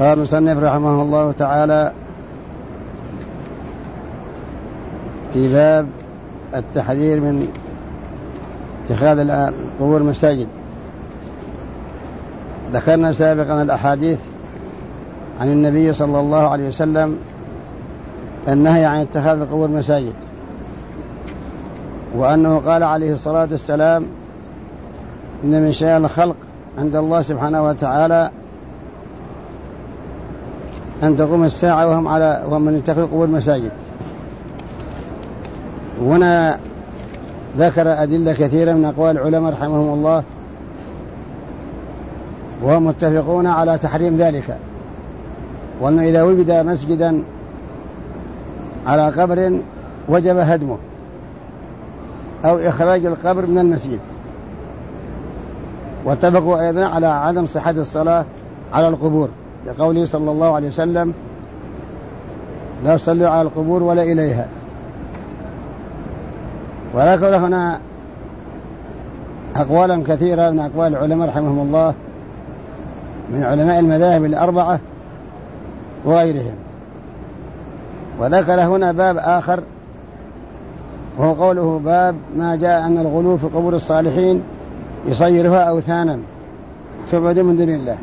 قال المصنف رحمه الله تعالى في باب التحذير من اتخاذ القبور مساجد. ذكرنا سابقا الأحاديث عن النبي صلى الله عليه وسلم النهي عن اتخاذ القبور مساجد، وأنه قال عليه الصلاة والسلام إن من شأن الخلق عند الله سبحانه وتعالى أن تقوم الساعة وهم من يتخذ القبور مساجد. وهنا ذكر أدلة كثيرة من أقوال العلماء رحمهم الله، وهم متفقون على تحريم ذلك، وأنه إذا وجد مسجدا على قبر وجب هدمه أو إخراج القبر من المسجد. واتفقوا أيضا على عدم صحة الصلاة على القبور لقوله صلى الله عليه وسلم لا تصلوا على القبور ولا إليها. وذكر هنا أقوالا كثيرة من أقوال العلماء رحمهم الله من علماء المذاهب الأربعة وغيرهم. وذكر هنا باب آخر وهو قوله باب ما جاء أن الغلو في قبور الصالحين يصيرها أوثانا تعبد من دون الله.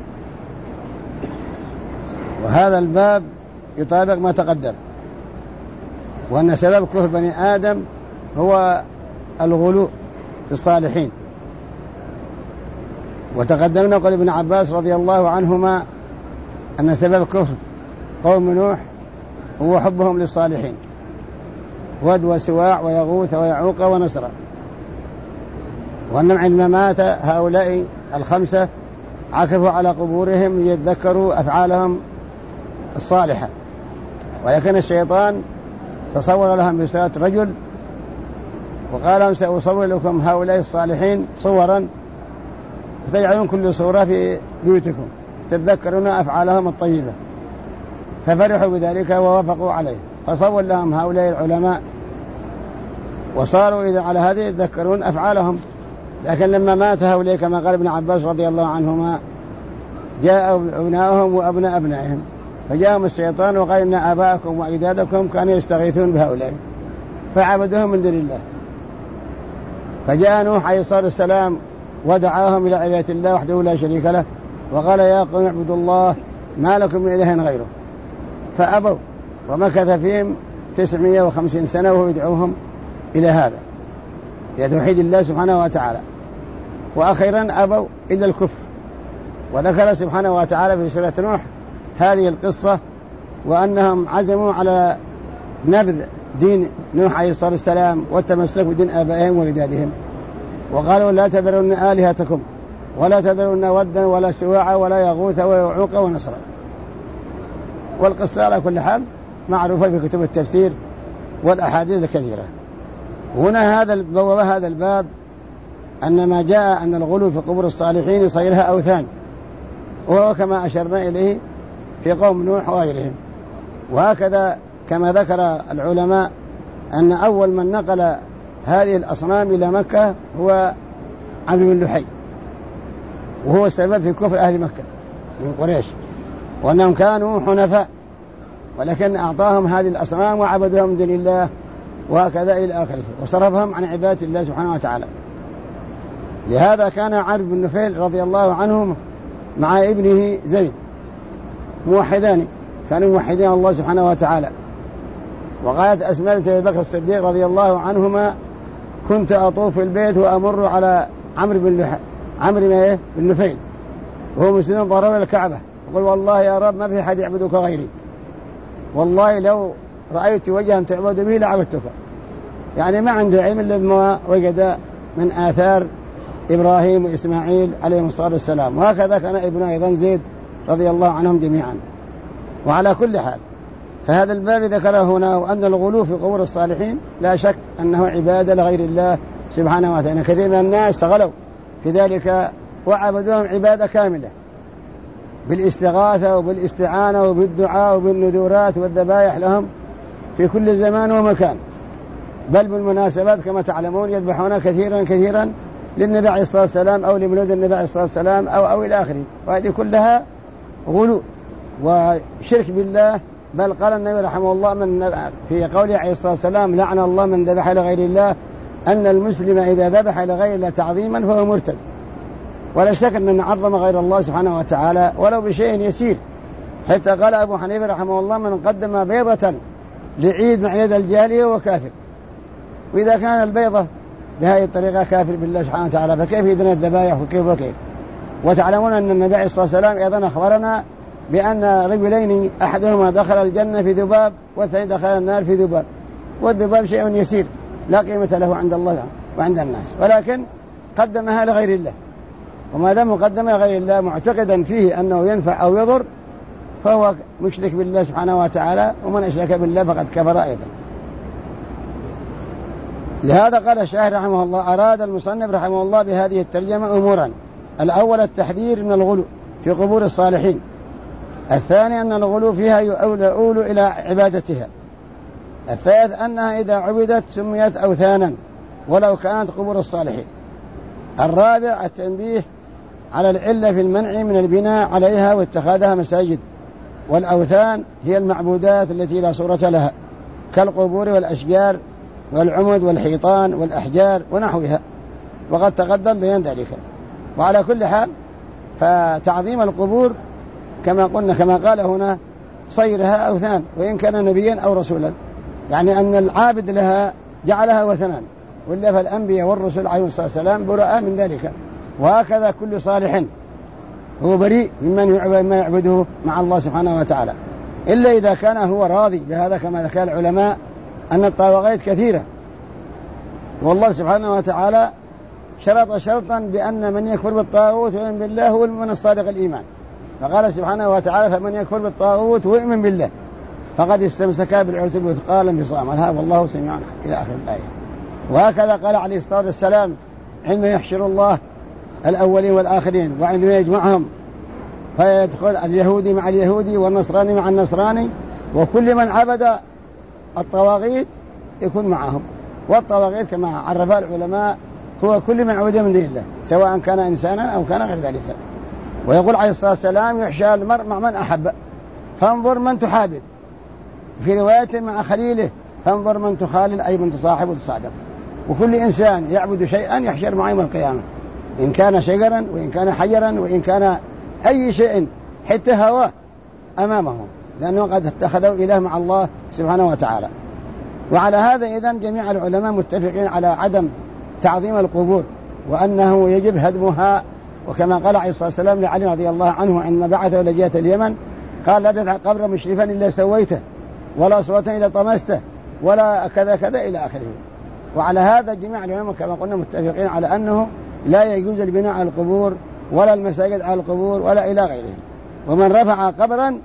وهذا الباب يطابق ما تقدم، وأن سبب كفر بني آدم هو الغلو في الصالحين. وتقدمنا قول ابن عباس رضي الله عنهما أن سبب كفر قوم نوح هو حبهم للصالحين، ود وسواع ويغوث ويعوق ونسر، وأنهم عندما مات هؤلاء الخمسة عكفوا على قبورهم ليتذكروا أفعالهم الصالحة، ولكن الشيطان تصور لهم بصورة رجل وقال لهم سأصور لكم هؤلاء الصالحين صورا وتجعلون كل صورة في بيوتكم تتذكرون أفعالهم الطيبة. ففرحوا بذلك ووافقوا عليه، فصور لهم هؤلاء العلماء وصاروا إذا على هذه يتذكرون أفعالهم. لكن لما مات هؤلاء كما قال ابن عباس رضي الله عنهما جاء أبناؤهم وأبناء أبنائهم، فجاءهم الشيطان وقال إن آباءكم وأجدادكم كانوا يستغيثون بهؤلاء فعبدوهم من دون الله. فجاء نوح عليه الصلاة والسلام ودعاهم إلى عبادة الله وحده لا شريك له، وقال يا قوم اعبدوا الله ما لكم من إله غيره، فأبوا، ومكث فيهم 950 سنة وهو يدعوهم إلى هذا إلى توحيد الله سبحانه وتعالى. وأخيرا أبوا إلا الكفر. وذكر سبحانه وتعالى في سورة نوح هذه القصة، وأنهم عزموا على نبذ دين نوح عليه الصلاة والسلام والتمسك بدين آبائهم وأجدادهم، وقالوا لا تذرون آلهتكم ولا تذرون ودا ولا سواعا ولا يغوث ويعوق ونسرا. والقصة على كل حال معروفة في كتب التفسير والأحاديث الكثيرة. هنا هذا الباب أن ما جاء أن الغلو في قبور الصالحين يصيرها أوثان، وهو كما أشرنا إليه في قوم نوح وغيرهم. وهكذا كما ذكر العلماء أن أول من نقل هذه الأصنام إلى مكة هو عمرو بن لحي، وهو السبب في كفر أهل مكة من قريش، وأنهم كانوا حنفاء ولكن أعطاهم هذه الأصنام وعبدهم من دون الله، وهكذا إلى آخره، وصرفهم عن عبادة الله سبحانه وتعالى. لهذا كان عمرو بن نفيل رضي الله عنه مع ابنه زيد موحدان، كانوا موحدين الله سبحانه وتعالى. وقالت أسماء بنت أبي بكر الصديق رضي الله عنهما كنت أطوف في البيت وأمر على عمرو بن نفيل وهو مسلم ضرب الكعبة يقول والله يا رب ما في حد يعبدك غيري، والله لو رأيت وجها تعبد به لعبدتك. يعني ما عنده علم إلا ما وجد من آثار إبراهيم وإسماعيل عليهم الصلاة والسلام. وهكذا كان ابنه أيضا زيد رضي الله عنهم جميعا. وعلى كل حال فهذا الباب ذكره هنا، وأن الغلو في قبور الصالحين لا شك أنه عبادة لغير الله سبحانه وتعالى. كثير من الناس غلوا في ذلك وعبدوهم عبادة كاملة بالاستغاثة وبالاستعانة وبالدعاء وبالنذورات والذبائح لهم في كل زمان ومكان، بل بالمناسبات كما تعلمون يذبحون كثيرا للنبي عليه الصلاة والسلام أو لمولود النبي عليه الصلاة والسلام أو إلى آخره. وهذه كلها غلو وشرك بالله. بل قال النبي رحمه الله في قوله عليه الصلاة والسلام: لعن الله من ذبح لغير الله، أن المسلم إذا ذبح لغير الله تعظيما فهو مرتد. ولا شك أن عظم غير الله سبحانه وتعالى ولو بشيء يسير، حتى قال أبو حنيفة رحمه الله: من قدم بيضة لعيد مع يد الجاهلية هو كافر. وإذا كان البيضة بهذه الطريقة كافر بالله سبحانه وتعالى، فكيف إذن الذبائح وكيف. وتعلمون أن النبي عليه الصلاة والسلام أيضا أخبرنا بأن رجلين أحدهما دخل الجنة في ذباب والثاني دخل النار في ذباب، والذباب شيء يسير لا قيمة له عند الله وعند الناس، ولكن قدمها لغير الله. وما دام مقدمها لغير الله معتقدا فيه أنه ينفع أو يضر فهو مشرك بالله سبحانه وتعالى، ومن أشرك بالله فقد كفر أيضا. لهذا قال الشاعر رحمه الله: أراد المصنف رحمه الله بهذه الترجمة أمورا: الأول التحذير من الغلو في قبور الصالحين، الثاني أن الغلو فيها يؤول إلى عبادتها، الثالث أنها إذا عبدت سميت أوثانا ولو كانت قبور الصالحين، الرابع التنبيه على العلة في المنع من البناء عليها واتخاذها مساجد، والأوثان هي المعبودات التي لا صورة لها كالقبور والأشجار والعمد والحيطان والأحجار ونحوها، وقد تقدم بيان ذلك. وعلى كل حال فتعظيم القبور كما قلنا كما قال هنا صيرها أوثان وإن كان نبيا أو رسولا، يعني أن العابد لها جعلها وثنا، وإلا فالأنبياء والرسل عليهم الصلاة والسلام براء من ذلك. وهكذا كل صالح هو بريء مما يعبده مع الله سبحانه وتعالى، إلا إذا كان هو راضي بهذا، كما ذكر العلماء أن الطواغيت كثيرة، والله سبحانه وتعالى شرط شرطا بأن من يكفر بالطاغوت ويؤمن بالله هو من الصادق الإيمان، فقال سبحانه وتعالى: فمن يكفر بالطاغوت ويؤمن بالله فقد استمسك بالعروة الوثقى لا انفصام لها والله سميع إلى آخر الآية. وهكذا قال عليه الصلاة والسلام عندما يحشر الله الأولين والآخرين وعندما يجمعهم فيدخل اليهودي مع اليهودي والنصراني مع النصراني، وكل من عبد الطواغيت يكون معهم. والطواغيت كما عرف العلماء هو كل من عبد من دين الله سواء كان إنسانا أو كان غير ذلك. ويقول عليه الصلاة والسلام: يحشى المرء مع من أحب فانظر من تحابب، في رواية مع خليله فانظر من تخالل أي من تصاحب وتصادق. وكل إنسان يعبد شيئا يحشر معه يوم القيامة، إن كان شجرا وإن كان حجرا وإن كان أي شيء حتى هواه أمامه، لأنه قد اتخذوا إله مع الله سبحانه وتعالى. وعلى هذا إذن جميع العلماء متفقين على عدم تعظيم القبور وأنه يجب هدمها. وكما قال عليه الصلاة والسلام لعلي رضي الله عنه عندما بعثه إلى جهة اليمن قال: لا تدع قبر مشرفا إلا سويته ولا صورة إلا طمسته ولا كذا كذا إلى آخره. وعلى هذا جميع العلماء كما قلنا متفقين على أنه لا يجوز البناء على القبور ولا المساجد على القبور ولا إلى غيره. ومن رفع قبرا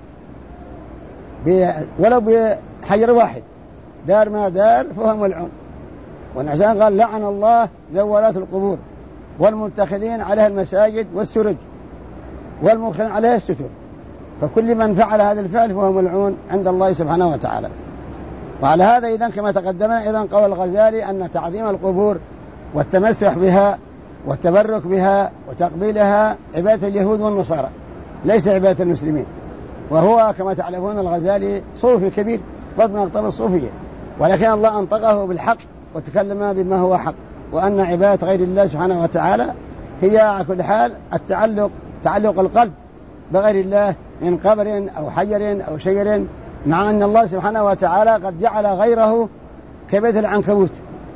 ولو بحجر واحد دار ما دار فهو ملعون. والنعسان قال: لعن الله زوالات القبور والمتخذين عليها المساجد والسرج والمخلين عليها الستر، فكل من فعل هذا الفعل فهو ملعون عند الله سبحانه وتعالى. وعلى هذا إذن كما تقدمنا إذن قول الغزالي أن تعظيم القبور والتمسح بها والتبرك بها وتقبيلها عبادة اليهود والنصارى ليس عبادة المسلمين. وهو كما تعلمون الغزالي صوفي كبير قد من أقطاب الصوفية، ولكن الله أنطقه بالحق وتكلم بما هو حق، وأن عبادة غير الله سبحانه وتعالى هي على كل حال تعلق القلب بغير الله من قبر أو حجر أو شجر، مع أن الله سبحانه وتعالى قد جعل غيره كبيت العنكبوت،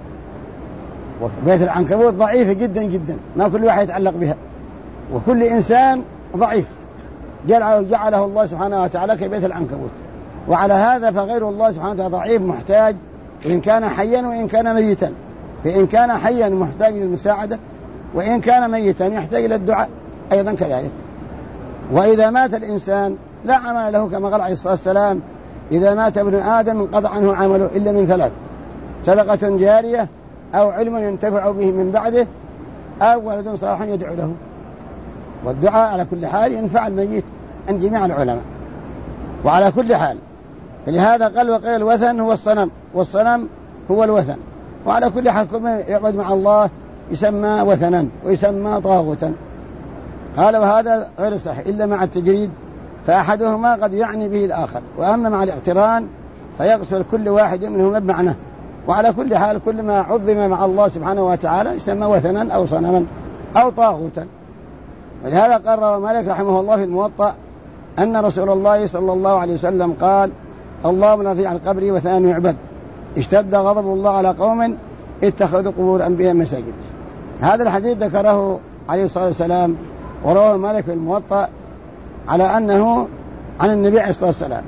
وبيت العنكبوت ضعيفة جدا جدا ما كل واحد يتعلق بها، وكل إنسان ضعيف جعله الله سبحانه وتعالى كبيت العنكبوت. وعلى هذا فغير الله سبحانه وتعالى ضعيف محتاج إن كان حيا وإن كان ميتا، فإن كان حيا محتاج للمساعدة وإن كان ميتا يحتاج إلى الدعاء أيضا كذلك. وإذا مات الإنسان لا عمل له كما قال عليه الصلاة والسلام: إذا مات ابن آدم انقطع عنه عمله إلا من ثلاث: صدقة جارية أو علم ينتفع به من بعده أو ولد صالح يدعو له. والدعاء على كل حال ينفع الميت عند جميع العلماء. وعلى كل حال فلهذا قال: وقيل الوثن هو الصنم والصنم هو الوثن. وعلى كل حال كل من يعبد مع الله يسمى وثنا ويسمى طاغوتا. قال: وهذا غير صحيح إلا مع التجريد، فأحدهما قد يعني به الآخر، وأما مع الاقتران فيقصد كل واحد منهما بمعنى. وعلى كل حال كل ما عظم مع الله سبحانه وتعالى يسمى وثنا أو صنما أو طاغوتا. ولهذا قال رواه مالك رحمه الله في الموطأ أن رسول الله صلى الله عليه وسلم قال: اللهم رضي عن قبري وثان يعبد، اشتد غضب الله على قوم اتخذوا قبور أنبياء مساجد. هذا الحديث ذكره عليه الصلاة والسلام ورواه مالك في الموطأ على أنه عن النبي عليه الصلاة والسلام،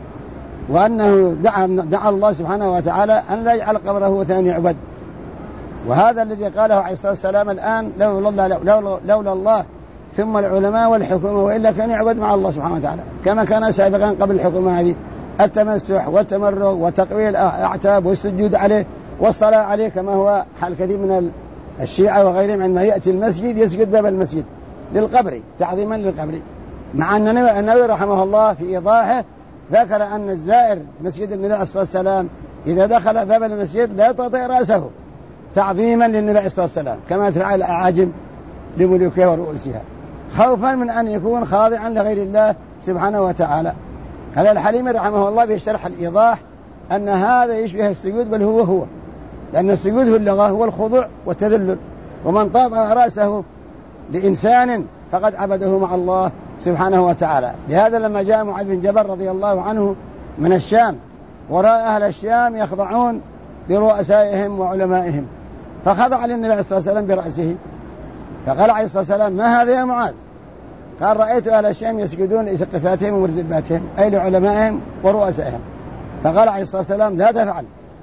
وأنه دعا الله سبحانه وتعالى أن لا يجعل قبره وثان يعبد. وهذا الذي قاله عليه الصلاة والسلام الآن لولا الله ثم العلماء والحكومة، وإلا كان يعبد مع الله سبحانه وتعالى كما كان سابقا قبل الحكومة هذه، التمسح والتمرغ وتقويل الأعتاب والسجود عليه والصلاة عليه، كما هو حال كثير من الشيعة وغيرهم عندما يأتي المسجد يسجد باب المسجد للقبر تعظيما للقبر، مع أن النووي رحمه الله في إيضاحه ذكر أن الزائر مسجد النبي عليه الصلاة والسلام إذا دخل باب المسجد لا يطأطئ رأسه تعظيما للنبي عليه الصلاة والسلام كما تفعل الأعاجم لملوكها ورؤوسها، خوفا من أن يكون خاضعا لغير الله سبحانه وتعالى. قال الحليمي رحمه الله في شرح الإيضاح أن هذا يشبه السجود، بل هو لأن السجود في اللغة هو الخضوع والتذلل، ومن طأطأ رأسه لإنسان فقد عبده مع الله سبحانه وتعالى. لهذا لما جاء معاذ بن جبل رضي الله عنه من الشام ورأى أهل الشام يخضعون لرؤسائهم وعلمائهم، فخضع للنبي عليه الصلاة والسلام برأسه، فقال عليه الصلاة والسلام: ما هذا يا معاذ؟ قال: رأيت أهل الشام يسجدون لسقفاتهم ومرزباتهم، أي لعلمائهم ورؤسائهم. فقال عليه الصلاة والسلام: لا تفعل،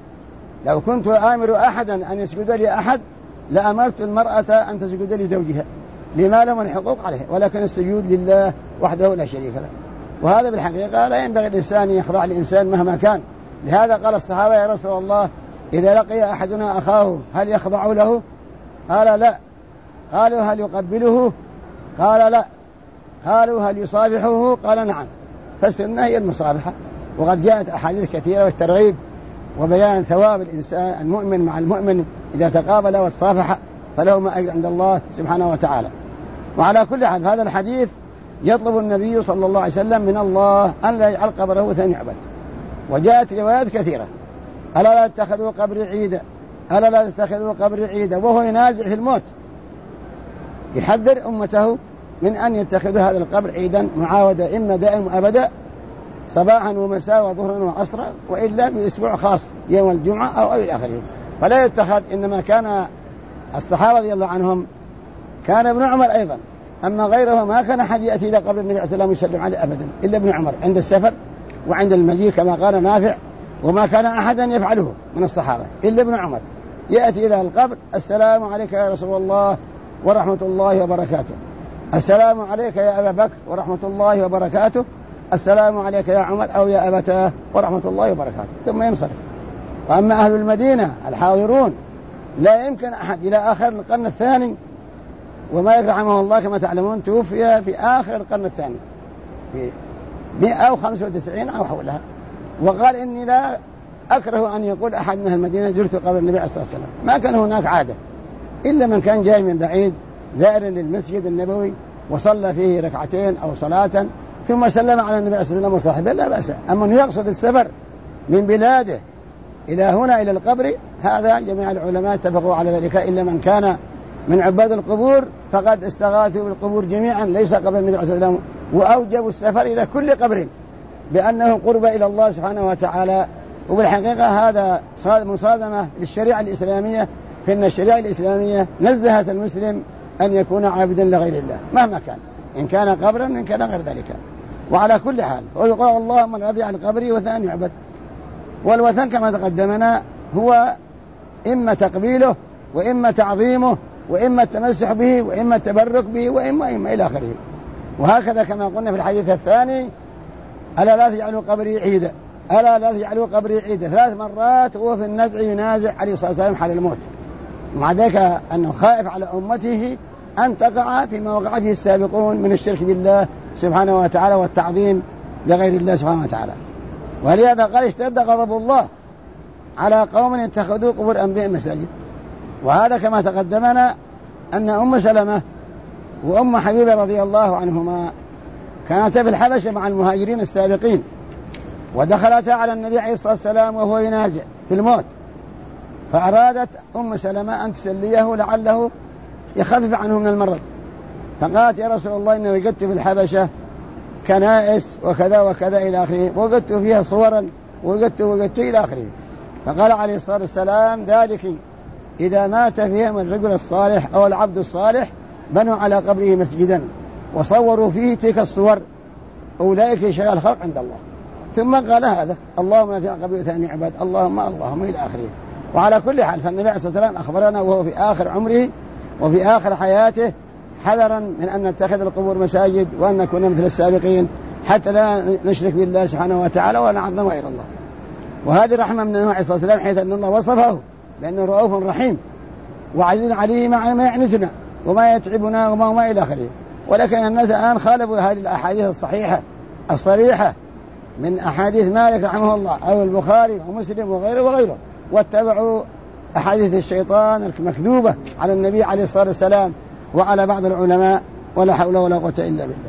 لو كنت آمر أحدا أن يسجد لي أحد لأمرت المرأة أن تسجد لزوجها لما له من حقوق عليه، ولكن السجود لله وحده لا شريك له. وهذا بالحقيقة لا ينبغي الإنسان يخضع لإنسان مهما كان. لهذا قال الصحابة: يا رسول الله إذا لقي أحدنا أخاه هل يخضع له؟ قال: لا. قالوا: هل يقبله؟ قال: لا. قالوا: هل يصافحه؟ قال: نعم. فالسنة هي المصافحة، وقد جاءت أحاديث كثيرة والترغيب وبيان ثواب الإنسان المؤمن مع المؤمن إذا تقابل والصافح فلهما أجر عند الله سبحانه وتعالى. وعلى كل حال هذا الحديث يطلب النبي صلى الله عليه وسلم من الله أن لا يجعل قبره وثن يعبد. وجاءت روايات كثيرة: ألا لا تتخذوا قبري عيدا، ألا لا تتخذوا قبري عيدا، وهو ينازع في الموت، يحذر أمته من أن يتخذوا هذا القبر عيدا معاودة، إما دائم أبدا صباحا ومساء وظهرا وعصرا، وإلا بأسبوع خاص يوم الجمعة أو إلى آخره. فلا يتخذ. إنما كان الصحابة رضي الله عنهم، كان ابن عمر أيضا، أما غيره ما كان أحد يأتي إلى قبر النبي عليه الصلاة والسلام يسلم عليه أبدا إلا ابن عمر عند السفر وعند المجيء كما قال نافع، وما كان أحدا يفعله من الصحابة إلا ابن عمر، يأتي إلى القبر: السلام عليك يا رسول الله ورحمة الله وبركاته، السلام عليك يا أبا بكر ورحمة الله وبركاته، السلام عليك يا عمر أو يا أبتاه ورحمة الله وبركاته، ثم ينصرف. وأما أهل المدينة الحاضرون لا يمكن أحد إلى آخر القرن الثاني، ومالك رحمه الله كما تعلمون توفي في آخر القرن الثاني في 195 أو حولها، وقال: إني لا أكره أن يقول أحد من المدينة زرت قبر النبي عليه الصلاة والسلام. ما كان هناك عادة إلا من كان جاي من بعيد زائر للمسجد النبوي وصلى فيه ركعتين أو صلاة ثم سلم على النبي عليه الصلاة والسلام وصاحبه لا بأس. أما أن يقصد السفر من بلاده إلى هنا إلى القبر، هذا جميع العلماء اتفقوا على ذلك، إلا من كان من عباد القبور فقد استغاثوا بالقبور جميعا ليس قبر النبي عليه الصلاة والسلام، وأوجبوا السفر إلى كل قبر بأنه قرب إلى الله سبحانه وتعالى. وبالحقيقة هذا مصادمة للشريعة الإسلامية، فإن الشريعة الإسلامية نزهت المسلم أن يكون عابدا لغير الله مهما كان، إن كان قبرا إن كان غير ذلك. وعلى كل حال ويقول: اللهم رضي عن قبري وثان يعبد. والوثن كما تقدمنا هو إما تقبيله وإما تعظيمه وإما التمسح به وإما التبرك به وإما إلى آخره. وهكذا كما قلنا في الحديث الثاني: ألا لا تجعلوا قبري عيدا، ألا لا تجعلوا قبري عيدا، 3 مرات وهو في النزع ينازع عليه الصلاة والسلام حال الموت، ومع ذلك أنه خائف على أمته أن تقع فيما وقع فيه السابقون من الشرك بالله سبحانه وتعالى والتعظيم لغير الله سبحانه وتعالى. ولهذا قال: اشتد غضب الله على قوم اتخذوا قبور أنبياء مساجد. وهذا كما تقدمنا أن أم سلمة وأم حبيبة رضي الله عنهما كانتا في الحبشة مع المهاجرين السابقين، ودخلتا على النبي عليه الصلاة والسلام وهو ينازع في الموت، فأرادت أم سلمة أن تسليه لعله يخفف عنه من المرض، فقالت يا رسول الله إني وجدت في الحبشة كنائس وكذا وكذا إلى آخره، وجدت فيها صورا وجدت إلى آخره. فقال عليه الصلاة والسلام ذلك إذا مات فيهم الرجل الصالح أو العبد الصالح بنوا على قبره مسجدا وصوروا فيه تلك الصور، أولئك شرار الخلق عند الله. ثم قال هذا اللهم لا تجعل قبره ثاني عباد اللهم إلى آخره. وعلى كل حال فالنبي عليه الصلاة والسلام أخبرنا وهو في آخر عمره وفي آخر حياته حذرا من أن نتخذ القبور مساجد وأن نكون مثل السابقين حتى لا نشرك بالله سبحانه وتعالى ولا نعظم غير الله. وهذه رحمة من النبي عليه الصلاة والسلام، حيث أن الله وصفه بأنه رؤوف رحيم وعزيز عليه مع ما يعنتنا وما يتعبنا وما إلى آخره. ولكن الناس الآن خالفوا هذه الأحاديث الصحيحة الصريحة من أحاديث مالك رحمه الله أو البخاري ومسلم وغيره واتبعوا أحاديث الشيطان المكذوبة على النبي عليه الصلاة والسلام وعلى بعض العلماء، ولا حول ولا قوة إلا بالله.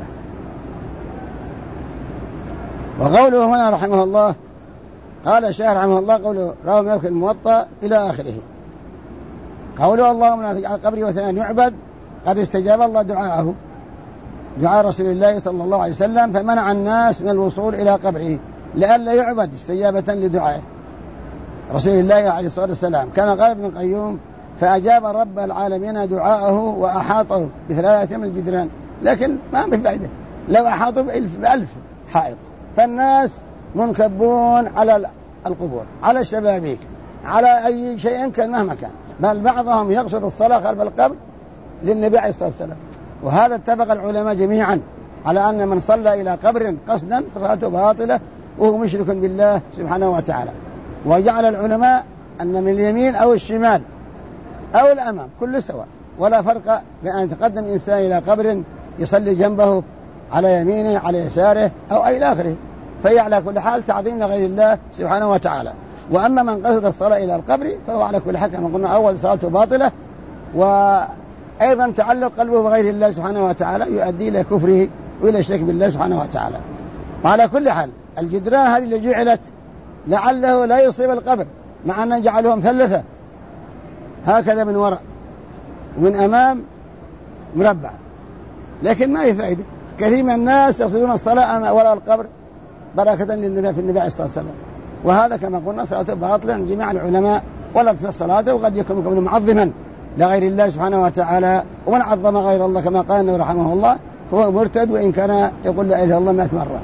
وقوله هنا رحمه الله قال الشيخ رحمه الله قوله رواه مالك الموطأ إلى آخره. قوله اللهم لا تجعل قبري وثنا يعبد قد استجاب الله دعاءه، دعاء رسول الله صلى الله عليه وسلم، فمنع الناس من الوصول إلى قبره لئلا يعبد استجابة لدعائه رسول الله عليه الصلاة والسلام، كما قال ابن القيوم فأجاب رب العالمين دعاءه وأحاطه ب3 من الجدران. لكن ما بفائدة، لو أحاطوا ب1000 حائط. فالناس منكبون على القبور، على الشبابيك، على أي شيء كان مهما كان، بل بعضهم يقصد الصلاة خلف القبر للنبي عليه الصلاة والسلام. وهذا اتفق العلماء جميعا على أن من صلى إلى قبر قصدا فصلاته باطلة وهو مشرك بالله سبحانه وتعالى. وجعل العلماء أن من اليمين أو الشمال أو الأمام كل سواء، ولا فرق بين أن يتقدم إنسان إلى قبر يصلي جنبه على يمينه على يساره أو أي آخره، فهي على كل حال تعظيم لغير الله سبحانه وتعالى. وأما من قصد الصلاة إلى القبر فهو على كل حال كما قلنا أول صلاته باطلة، وأيضا تعلق قلبه بغير الله سبحانه وتعالى يؤدي إلى كفره وإلى الشرك بالله سبحانه وتعالى. وعلى كل حال الجدران هذه اللي جعلت لعله لا يصيب القبر، مع أن جعلهم 3 هكذا من وراء ومن أمام مربع، لكن ما هي فائدة. كثير من الناس يقصدون الصلاة وراء القبر بركة للنبي في النبي عليه الصلاة والسلام، وهذا كما قلنا صلاته باطلة عند جميع العلماء ولا تصح صلاته، وقد يكون قبل معظما لغير الله سبحانه وتعالى. ومن عظم غير الله كما قال النبي رحمه الله فهو مرتد، وإن كان يقول لا إله إلا الله 100 مرة.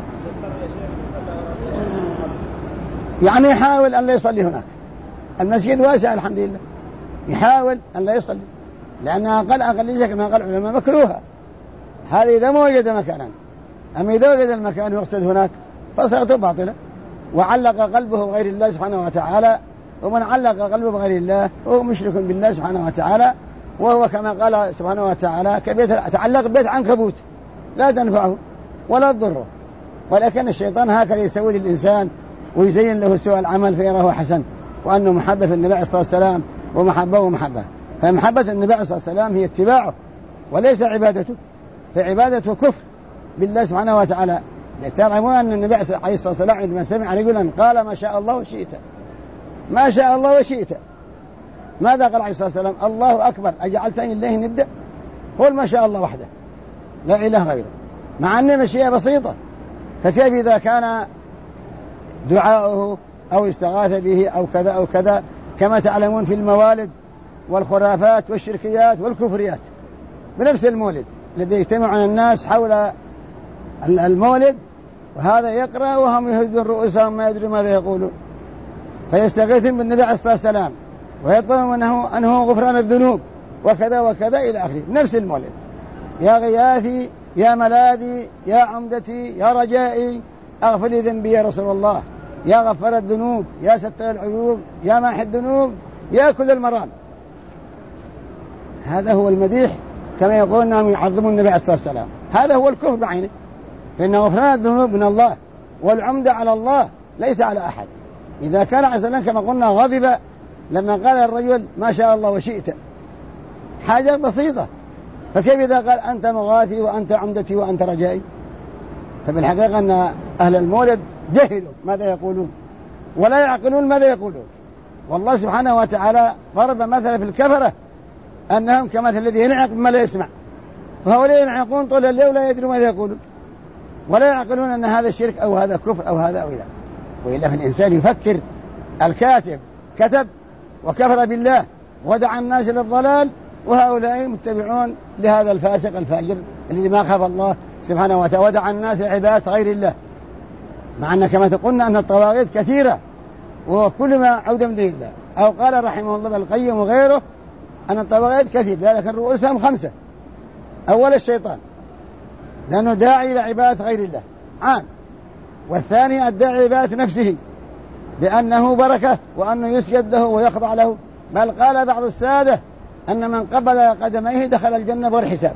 يعني يحاول أن لا يصلي هناك، المسجد واسع الحمد لله، يحاول أن لا يصلي، لأنها أقل كما قال العلماء مكروهة هذه إذا ما وجد مكانا. أما إذا وجد المكان ويقصد هناك فصلاته باطلة، وعلق قلبه بغير الله سبحانه وتعالى. ومن علق قلبه بغير الله هو مشرك بالله سبحانه وتعالى، وهو كما قال سبحانه وتعالى كبيت تعلق بيت عنكبوت لا تنفعه ولا تضره. ولكن الشيطان هكذا يسود الإنسان ويزين له سوء العمل فيراه حسن، وأنه محبة في النبي عليه الصلاة والسلام ومحبة. فمحبة النبي عليه الصلاة والسلام هي اتباعه وليس عبادته، فعبادته كفر بالله سبحانه وتعالى. تعلمون أن النبي عليه الصلاة والسلام عندما سمع رجلا قال ما شاء الله وشئت، ما شاء الله وشئت، ماذا قال عليه الصلاة والسلام؟ الله أكبر أجعلتني لله ندا؟ قل ما شاء الله وحده لا إله غيره، مع أن مشيئة بسيطة. فكيف إذا كان دعاؤه أو استغاث به أو كذا أو كذا، كما تعلمون في الموالد والخرافات والشركيات والكفريات بنفس المولد الذي يجتمع الناس حول المولد، وهذا يقرأ وهم يهزون رؤوسهم ما يدري ماذا يقولون، فيستغيثون بالنبي عليه الصلاة والسلام ويطلبون أنه غفران الذنوب وكذا وكذا إلى آخره. نفس المولد، يا غياثي يا ملاذي يا عمدتي يا رجائي أغفر لي ذنبي يا رسول الله، يا غفر الذنوب يا ستر العيوب يا ماحي الذنوب يا كل المرام. هذا هو المديح كما يقول أنهم يعظمون النبي عليه الصلاة والسلام. هذا هو الكفر بعينه، فإن غفران الذنوب من الله والعمدة على الله ليس على أحد. إذا كان عليه السلام كما قلنا غضب لما قال الرجل ما شاء الله وشئت، حاجة بسيطة، فكيف إذا قال أنت مغاثي وأنت عمدتي وأنت رجائي؟ ففي الحقيقة أن أهل المولد جهلوا ماذا يقولون ولا يعقلون ماذا يقولون. والله سبحانه وتعالى ضرب مثلا في الكفرة أنهم كمثل الذي ينعق بما لا يسمع، فهؤلاء ينعقون طول الليل ولا يدرون ماذا يقولون ولا يعقلون أن هذا شرك أو هذا كفر أو هذا أو إله. وإلا فالإنسان يفكر. الكاتب كتب وكفر بالله ودعا الناس للضلال، وهؤلاء متبعون لهذا الفاسق الفاجر الذي ما خاف الله سبحانه وتعالى ودعا الناس لعبادة غير الله، مع أن كما تقولنا أن الطواغيت كثيرة وكل ما عود من دين الله. أو قال رحمه الله القيم وغيره أن الطواغيت كثير لكن رؤوسهم 5. أول الشيطان لأنه داعي إلى عبادة غير الله عام، والثاني الداعي عبادة نفسه بأنه بركة وأنه يسجد له ويخضع له، بل قال بعض السادة أن من قبل قدميه دخل الجنة بغير حساب.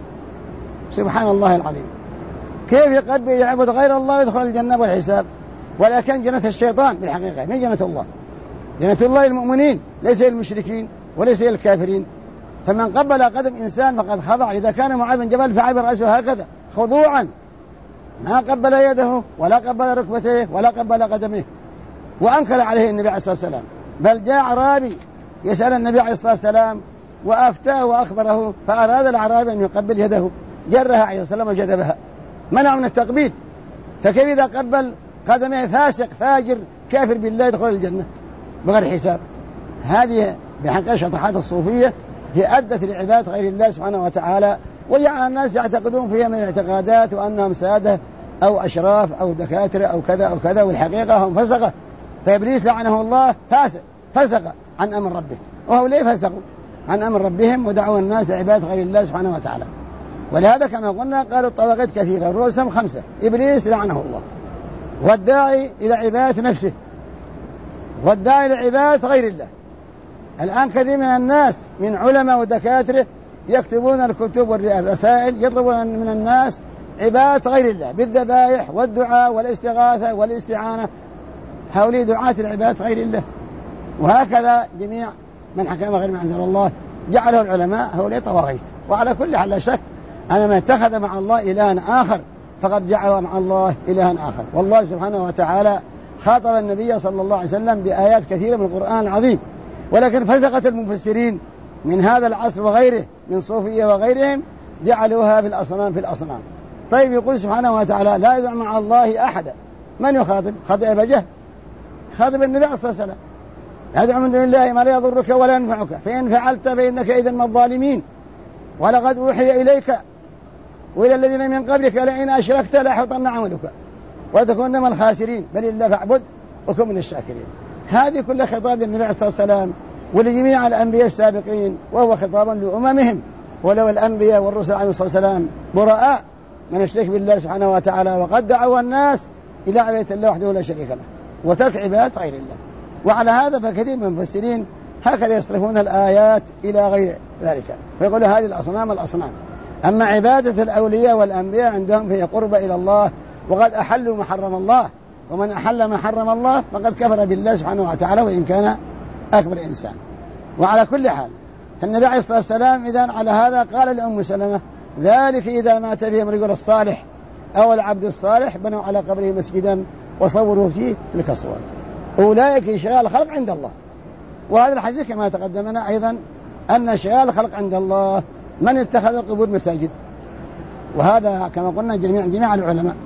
سبحان الله العظيم، كيف يقبل يعبد غير الله ويدخل الجنة بغير حساب؟ ولكن جنة الشيطان بالحقيقة من جنة الله. جنة الله المؤمنين ليس المشركين وليس الكافرين. فمن قبل قدم إنسان فقد خضع. إذا كان معاذ بن جبل فعبر رأسه هكذا خضوعا، ما قبل يده ولا قبل ركبتيه ولا قبل قدميه، وأنكر عليه النبي عليه الصلاة والسلام. بل جاء أعرابي يسأل النبي عليه الصلاة والسلام وأفتاه وأخبره، فأراد الأعرابي أن يقبل يده جرها عليه الصلاة والسلام وجذبها، منع من التقبيل. فكيف إذا قبل قدميه فاسق فاجر كافر بالله يدخل الجنة بغير حساب؟ هذه بحقيقة شطحات الصوفية التي أدت لعبادة غير الله سبحانه وتعالى، وجعل الناس يعتقدون فيها من الاعتقادات وأنهم سادة أو أشراف أو دكاترة أو كذا أو كذا، والحقيقة هم فسقة. فإبليس لعنه الله فسق عن أمر ربه، وهو ليه فسقوا عن أمر ربهم ودعوا الناس لعبادة غير الله سبحانه وتعالى. ولهذا كما قلنا قالوا الطواغيت كثيرة رؤوسهم 5. إبليس لعنه الله، والداعي إلى عبادة نفسه، والداعي إلى عبادة غير الله. الآن كثير من الناس من علماء ودكاترة يكتبون الكتب والرسائل يطلبون من الناس عبادة غير الله بالذبائح والدعاء والاستغاثة والاستعانة. هؤلاء دعاة العبادة غير الله. وهكذا جميع من حكم غير ما أنزل الله جعله العلماء هؤلاء طواغيت. وعلى كل حال لا شك أن من اتخذ مع الله إلها آخر فقد جعل مع الله إلها آخر. والله سبحانه وتعالى خاطب النبي صلى الله عليه وسلم بآيات كثيرة من القرآن العظيم، ولكن فسقت المفسرين من هذا العصر وغيره من صوفية وغيرهم جعلوها بالأصنام في الأصنام. طيب يقول سبحانه وتعالى لا يدع مع الله أحدا. من يخاطب؟ خاطب أبا جهل، خاطب النبي عليه الصلاة والسلام لا يدع من دون الله ما لا يضرك ولا ينفعك فإن فعلت فإنك إذا من الظالمين ولقد أوحي إليك وإلى الذين من قبلك لئن أشركت ليحبطن عملك وتكون من الخاسرين بل الله فاعبد وكن من الشاكرين. هذه كلها خطاب للنبي عليه الصلاة والسلام ولجميع الأنبياء السابقين، وهو خطابا لأممهم. ولو الأنبياء والرسل عليه الصلاة والسلام براء من الشرك بالله سبحانه وتعالى، وقد دعوا الناس إلى عبادة الله وحده لا شريك له وترك عبادة غير الله. وعلى هذا فكثير من المفسرين هكذا يصرفون الآيات إلى غير ذلك، فيقولوا هذه الأصنام الأصنام. أما عبادة الأولياء والأنبياء عندهم فهي قرب إلى الله، وقد أحلوا ما حرم الله، ومن أحل ما حرم الله فقد كفر بالله سبحانه وتعالى وإن كان أكبر إنسان. وعلى كل حال النبي عليه الصلاة والسلام إذن على هذا قال لأم سلمة ذلك إذا مات فيهم الرجل الصالح أو العبد الصالح بنوا على قبره مسجدا وصوروا فيه تلك الصور أولئك شغال الخلق عند الله. وهذا الحديث كما تقدمنا أيضا أن شغال الخلق عند الله من اتخذ القبور مساجد، وهذا كما قلنا جميع العلماء.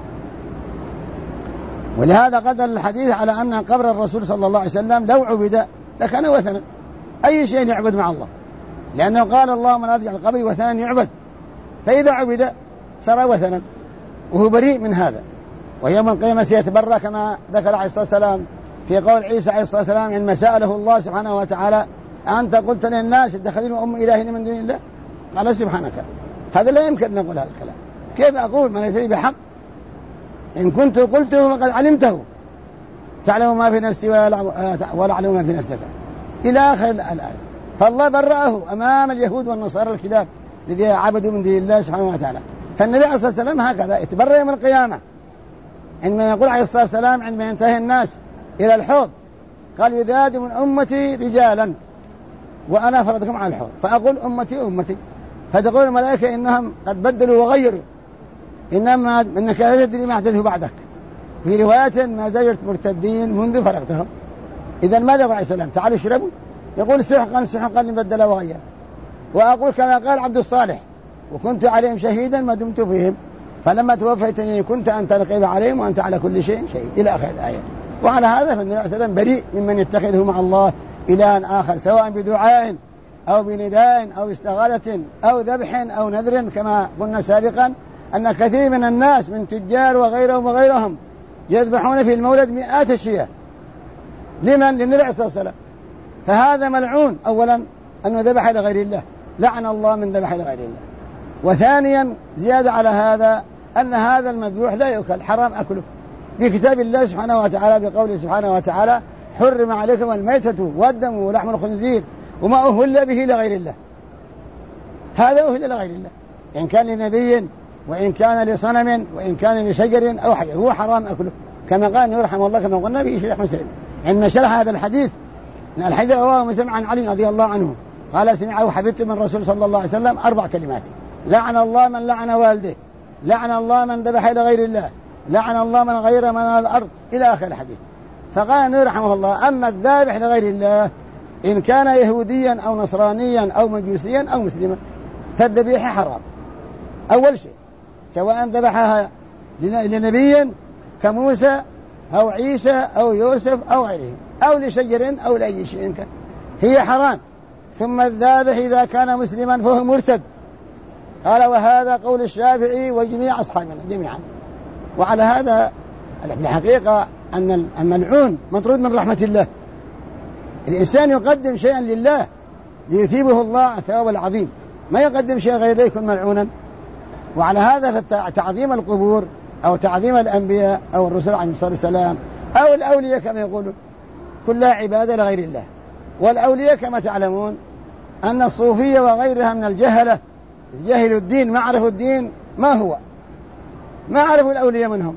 ولهذا قدر الحديث على أن قبر الرسول صلى الله عليه وسلم لو عبد لكان وثنا، أي شيء يعبد مع الله، لأنه قال اللهم لا تجعل قبري وثنا يعبد، فإذا عبد صار وثنا وهو بريء من هذا. ويوم القيامة سيتبرى كما ذكر عليه الصلاة والسلام في قول عيسى عليه الصلاة والسلام عندما سأله الله سبحانه وتعالى أنت قلت للناس اتخذوا أم إلهين من دون الله؟ قال سبحانك. هذا لا يمكن أن نقول هذا الكلام. كيف أقول ما ليس لي بحق؟ إن كنت قلته فقد علمته تعلم ما في نفسي ولا أعلم ما في نفسك إلى آخر الآية. فالله برأه أمام اليهود والنصارى الكلاب الذين عبدوا من دون الله سبحانه وتعالى. فالنبي عليه الصلاة والسلام هكذا يتبرأ يوم القيامة عندما يقول عليه الصلاة والسلام عندما ينتهي الناس إلى الحوض قال يذاد من أمتي رجالا وأنا فرضكم على الحوض فأقول أمتي أمتي، فتقول الملائكة إنهم قد بدلوا وغيروا إنما إنك لا تدري ما أحدثه بعدك. في رواية ما زالت مرتدين منذ فرقتهم. إذا ماذا عليه السلام؟ تعالوا اشربوا، يقول سحقا بدل وغير. وأقول كما قال عبد الصالح: وكنت عليهم شهيدا ما دمت فيهم، فلما توفيتني كنت أنت رقيب عليهم وأنت على كل شيء شهيد، إلى آخر الآية. وعلى هذا فالنبي عليه السلام بريء ممن يتخذه مع الله إلها آخر، سواء بدعاء أو بنداء أو استغاثة أو ذبح أو نذر، كما قلنا سابقا أن كثير من الناس من تجار وغيرهم يذبحون في المولد مئات الشياه. لمن؟ للنبي عليه الصلاة والسلام. فهذا ملعون، أولا أنه ذبح لغير الله، لعن الله من ذبح لغير الله. وثانيا زيادة على هذا أن هذا المذبوح لا يؤكل، حرام أكله بكتاب الله سبحانه وتعالى، بقوله سبحانه وتعالى: حرم عليكم الميتة والدم ولحم الخنزير وما أهل به لغير الله. هذا أهل لغير الله، إن كان لنبي وإن كان لصنم وإن كان لشجر أو حجر، هو حرام أكله، كما قال يرحم الله كما قلنا به شرح مسلم عندما شرح هذا الحديث. الحديث رواه مسلم عن علي رضي الله عنه قال: سمعه حفظت من الرسول صلى الله عليه وسلم 4 كلمات: لعن الله من لعن والده، لعن الله من ذبح لغير الله، لعن الله من غير من الأرض، إلى آخر الحديث. فقال رحمه الله: أما الذابح لغير الله إن كان يهوديا أو نصرانيا أو مجوسيا أو مسلما فالذبيحة حرام أول شيء، سواء ذبحها لنبي كموسى أو عيسى أو يوسف أو غيره، أو لشجر أو لأي شيء كان، هي حرام. ثم الذابح إذا كان مسلما فهو مرتد. قال: وهذا قول الشافعي وجميع أصحابنا جميعا. وعلى هذا الحقيقة أن الملعون مطرود من رحمة الله. الإنسان يقدم شيئا لله ليثيبه الله الثواب العظيم، ما يقدم شيء غير يكون ملعونا. وعلى هذا فتعظيم القبور أو تعظيم الأنبياء أو الرسل عليه الصلاة والسلام أو الأولياء كما يقولون كلها عبادة لغير الله. والأولياء كما تعلمون أن الصوفية وغيرها من الجهلة جهلوا الدين، ما عرفوا الدين ما هو، ما عرفوا الأولياء منهم.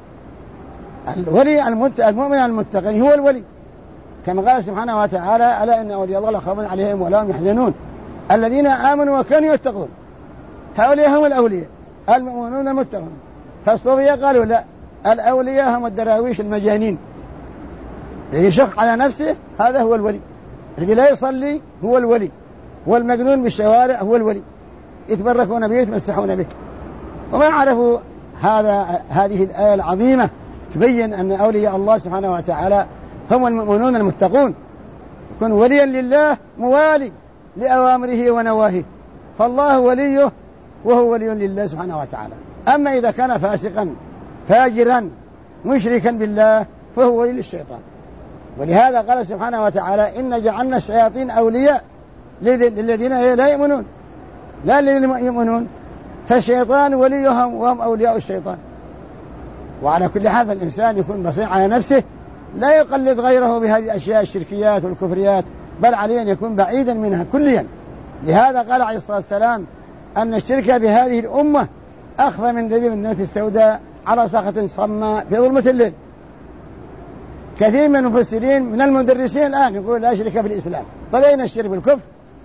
الولي المؤمن المتقي هو الولي، كما قال سبحانه وتعالى: ألا إن أولياء الله لا خوف عليهم ولا هم يحزنون الذين آمنوا وكانوا يتقون. هؤلاء هم الأولياء المؤمنون المتقون. فالصوفية قالوا لا، الأولياء هم الدراويش المجانين، الذي يشق على نفسه هذا هو الولي، الذي لا يصلي هو الولي، والمجنون بالشوارع هو الولي، يتبركون به يتمسحون به. وما عرفوا هذه الآية العظيمة تبين أن أولياء الله سبحانه وتعالى هم المؤمنون المتقون، يكون وليا لله موالي لأوامره ونواهيه، فالله وليه وهو ولي لله سبحانه وتعالى. أما إذا كان فاسقا فاجرا مشركا بالله فهو ولي للشيطان. ولهذا قال سبحانه وتعالى: إن جعلنا الشياطين أولياء للذين لا يؤمنون، لا الذين يؤمنون، فالشيطان وليهم وهم أولياء الشيطان. وعلى كل حال فالإنسان يكون بصير على نفسه، لا يقلد غيره بهذه الأشياء الشركيات والكفريات، بل عليه أن يكون بعيدا منها كليا. لهذا قال عليه الصلاة والسلام أن الشرك بهذه الأمة أخفى من دبيب النملة السوداء على ساقة صماء في ظلمة الليل. كثير من المفسرين من المدرسين الآن يقول لا شرك في الإسلام. طيب أين الشرك بالكفر؟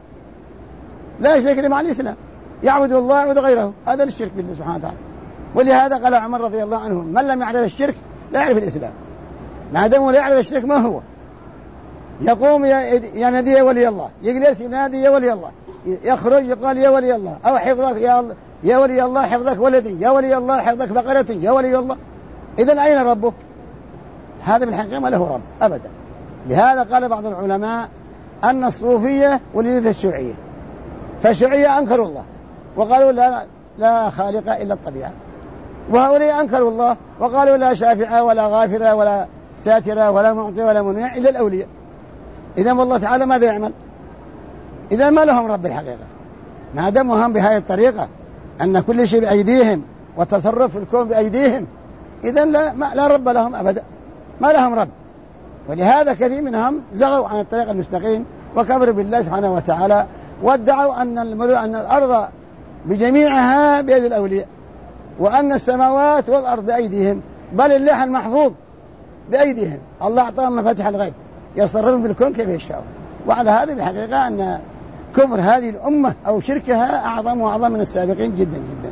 لا شرك مع الإسلام، يعبد الله يعبد غيره، هذا الشرك بالله سبحانه وتعالى. ولهذا قال عمر رضي الله عنه: من لم يعرف الشرك لا يعرف الإسلام. ما دام لا يعرف الشرك ما هو، يقوم ينادي يا ولي الله، يجلس ينادي يا ولي الله، يخرج يقال يا ولي الله، أو حفظك يا ولي الله حفظك ولدي، يا ولي الله حفظك بقرتي، يا ولي الله. إذن أين ربك؟ هذا بالحقيقة ما له رب أبدا. لهذا قال بعض العلماء أن الصوفية ولدت الشيوعية، فالشيوعية أنكروا الله وقالوا لا خالق إلا الطبيعة، وهؤلاء أنكروا الله وقالوا لا شافعة ولا غافرة ولا ساترة ولا معطي ولا منيع إلا الأولياء. إذن والله تعالى ماذا يعمل؟ إذن ما لهم رب الحقيقة، ما داموا هم بهذه الطريقة أن كل شيء بأيديهم والتصرف في الكون بأيديهم، إذن لا رب لهم أبدا، ما لهم رب. ولهذا كثير منهم زغوا عن الطريق المستقيم وكفروا بالله سبحانه وتعالى، وادعوا أن الأرض بجميعها بيد الأولياء، وأن السماوات والأرض بأيديهم، بل اللوح المحفوظ بأيديهم، الله أعطاهم مفاتيح الغيب يصرفون بالكون كيف يشاءون. وعلى هذا بالحقيقة أن كفر هذه الأمة أو شركها أعظم وأعظم من السابقين جدا جدا.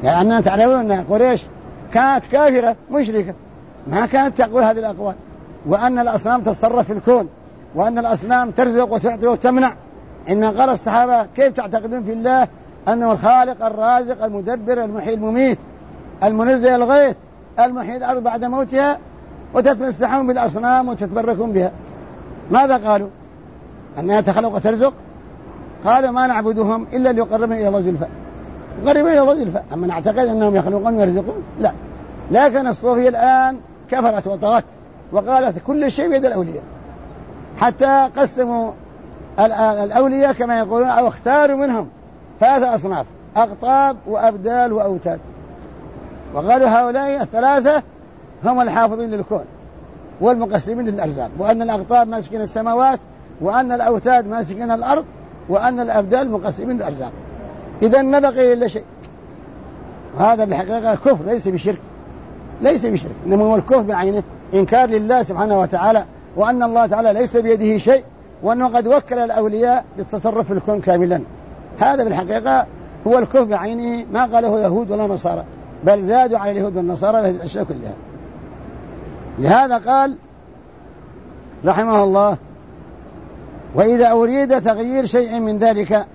لأننا تعلمون أن قريش كانت كافرة مشركة ما كانت تقول هذه الأقوال، وأن الأصنام تتصرف في الكون، وأن الأصنام ترزق وتعطي وتمنع. إن قال الصحابة كيف تعتقدون في الله أنه الخالق الرازق المدبر المحيي المميت المنزل الغيث المحيي الأرض بعد موتها، وتتمسحون بالأصنام وتتبركون بها؟ ماذا قالوا؟ أنها تخلق وترزق؟ قالوا ما نعبدهم إلا ليقربنا إلى الله زلفى، يقربون إلى الله زلفى. أما نعتقد أنهم يخلقون ويرزقون؟ لا. لكن الصوفية الآن كفرت وطغت وقالت كل شيء بيد الأولياء، حتى قسموا الأولياء كما يقولون أو اختاروا منهم 3 أصناف: أقطاب وأبدال وأوتاد. وقالوا هؤلاء الثلاثة هم الحافظين للكون والمقسمين للأرزاق، وأن الأقطاب ماسكين السماوات، وأن الأوتاد ماسكين الأرض، وأن الأبدال مقسمين للأرزاق. إذن ما بقي إلا شيء. وهذا بالحقيقة كفر ليس بشرك، ليس بشرك، إنما هو الكفر بعينه، إنكار لله سبحانه وتعالى، وأن الله تعالى ليس بيده شيء، وأنه قد وكل الأولياء بالتصرف في الكون كاملا. هذا بالحقيقة هو الكفر بعينه، ما قاله يهود ولا نصارى، بل زادوا على اليهود والنصارى بهذه الأشياء كلها. لهذا قال رحمه الله: وإذا أريد تغيير شيء من ذلك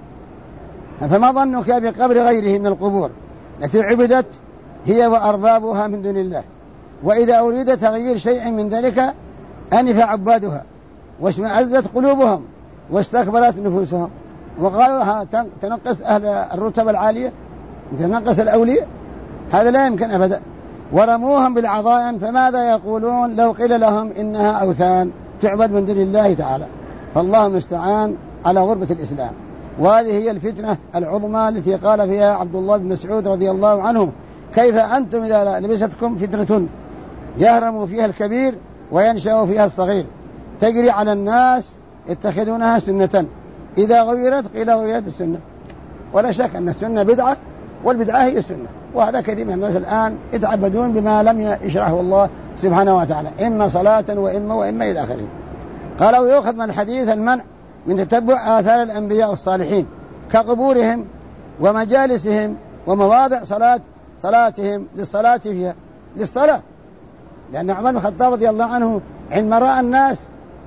فما ظنك بقبر غيره من القبور التي عبدت هي وأربابها من دون الله. وإذا أريد تغيير شيء من ذلك أنف عبادها واشمأزت قلوبهم واستكبرت نفوسهم، وقالوا تنقص أهل الرتب العالية، تنقص الأولياء، هذا لا يمكن أبدا. ورموهم بالعظائم، فماذا يقولون لو قيل لهم إنها أوثان تعبد من دون الله تعالى؟ فالله المستعان على غربة الإسلام. وهذه هي الفتنة العظمى التي قال فيها عبد الله بن مسعود رضي الله عنه: كيف أنتم إذا لبستكم فتنة يهرم فيها الكبير وينشأ فيها الصغير، تجري على الناس يتخذونها سنة، إذا غيرت قيل غيرت السنة. ولا شك أن السنة بدعة، والبدعة هي السنة. وهذا كثير من الناس الآن يتعبدون بما لم يشرحه الله سبحانه وتعالى، إما صلاة وإما إلى آخره. قالوا يؤخذ من الحديث المنع من تتبع آثار الأنبياء والصالحين كقبورهم ومجالسهم ومواضع صلاتهم للصلاة فيها، للصلاة. لأن عمر بن الخطاب رضي الله عنه عندما رأى الناس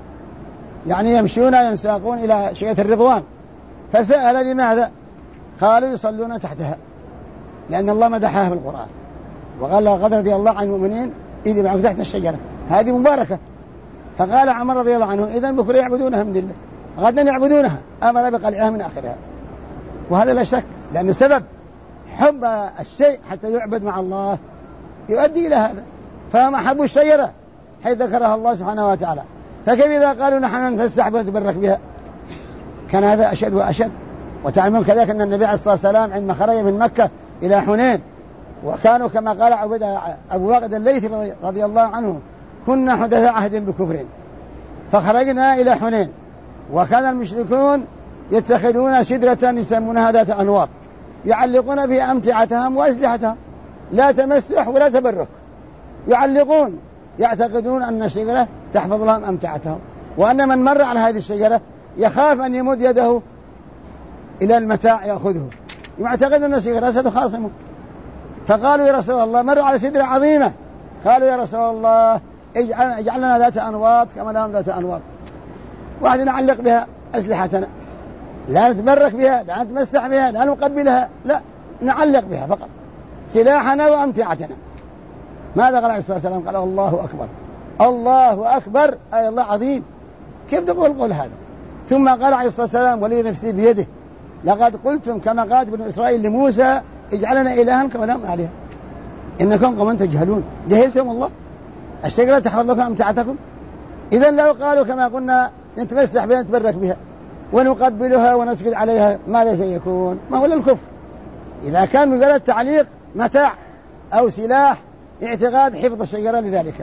يمشون ينساقون إلى شيئة الرضوان فسأل: لماذا؟ قالوا: يصلون تحتها، لأن الله مدحها في القرآن، وقال لقد رضي الله عن المؤمنين إذ يبعثون تحت الشجرة، هذه مباركة. فقال عمر رضي الله عنه: إذن بكرة يعبدونها من الله، غدا يعبدونها، أمر بقلعها من آخرها. وهذا لا شك، لأن سبب حب الشيء حتى يعبد مع الله يؤدي إلى هذا. فهم أحبوا الشجرة حيث ذكرها الله سبحانه وتعالى، فكيف إذا قالوا نحن نتفسح ونتبرك بها؟ كان هذا أشد وأشد. وتعلمون كذلك أن النبي عليه الصلاة والسلام عندما خرج من مكة إلى حنين، وكانوا كما قال أبو واقد الليثي رضي الله عنه: كنا حدث عهد بكفر فخرجنا إلى حنين، وكان المشركون يتخذون سدرة يسمونها ذات أنواط يعلقون فيها أمتعتهم وأسلحتهم، لا تمسح ولا تبرك، يعلقون، يعتقدون أن الشجرة تحفظ لهم أمتعتهم، وأن من مر على هذه الشجرة يخاف أن يمد يده إلى المتاع يأخذه، يعتقد أن الشجرة ستخاصمه. فقالوا: يا رسول الله، مروا على سدرة عظيمة. قالوا: يا رسول الله، اجعل لنا ذات أنواط كما لهم ذات أنواط، واحد نعلق بها أسلحتنا، لا نتبرك بها، لا نتمسح بها، لا نقبلها، لا، نعلق بها فقط سلاحنا وأمتعتنا. ماذا قال عليه الصلاة والسلام؟ قال: الله أكبر، الله أكبر، أي الله عظيم. كيف تقول قول هذا؟ ثم قال عليه الصلاة والسلام: ولي نفسي بيده لقد قلتم كما قالت بنو إسرائيل لموسى: اجعلنا إلها كما لهم آلهة، إنكم قوم تجهلون. جهلتم الله؟ الشجرة تحفظ لكم أمتعتكم؟ إذن لو قالوا كما قلنا نتمسح بها نتبرك بها ونقبلها ونسجد عليها، ماذا سيكون؟ ما هو الكفر. إذا كان مجرد تعليق متاع أو سلاح اعتقاد حفظ الشجرة لذلك،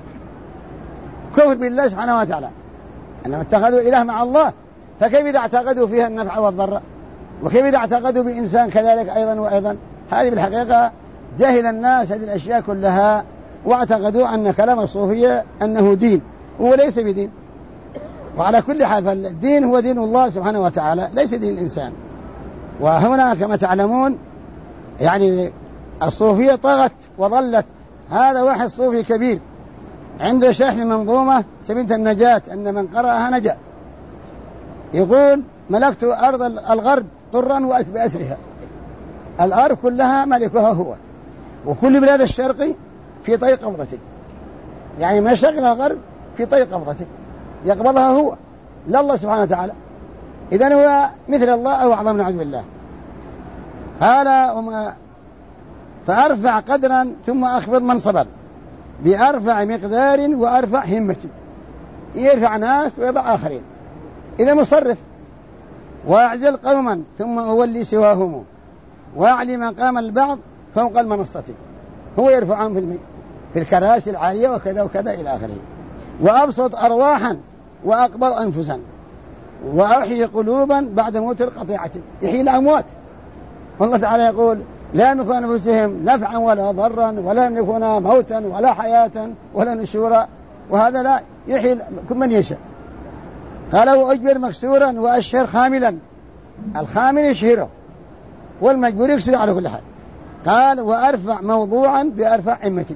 كفر بالله سبحانه وتعالى، أنهم اتخذوا إله مع الله. فكيف إذا اعتقدوا فيها النفع والضر؟ وكيف إذا اعتقدوا بإنسان كذلك أيضا وأيضا؟ هذه بالحقيقة جهل الناس هذه الأشياء كلها، واعتقدوا أن كلام الصوفية أنه دين، وهو ليس بدين. وعلى كل حال فالدين هو دين الله سبحانه وتعالى، ليس دين الإنسان. وهنا كما تعلمون الصوفية طغت وظلت. هذا واحد صوفي كبير عنده شرح منظومة سبيل النجاة أن من قرأها نجا، يقول: ملكت أرض الغرب طرا بأسرها، الأرض كلها ملكها هو، وكل بلاد الشرق في طيق قبضته، يعني مشرق الغرب في طيق قبضته، يقبضها هو لا الله سبحانه وتعالى. إذن هو مثل الله أو أعظم نعوذ بالله. قال: فأرفع قدرا ثم أخفض منصبا بأرفع مقدار وأرفع همة، يرفع ناس ويضع آخرين، إذا مصرف. وأعزل قوما ثم أولي سواهم وأعلي مقام البعض فوق المنصة، هو يرفعهم في الكراسي العالية وكذا وكذا إلى آخره. وأبسط أرواحا وأقبض أنفسا وأحيي قلوبا بعد موت القطيعة، يحيي الأموات. والله تعالى يقول: لا يملكون أنفسهم نفعا ولا ضرا ولا يملكون موتا ولا حياة ولا نشورا، وهذا لا يحيي كل من يشاء. قال: وأجبر مكسورا وأشهر خاملا، الخامل يشهره والمجبور يكسر على كل حال. قال: وأرفع موضوعا بأرفع عمتي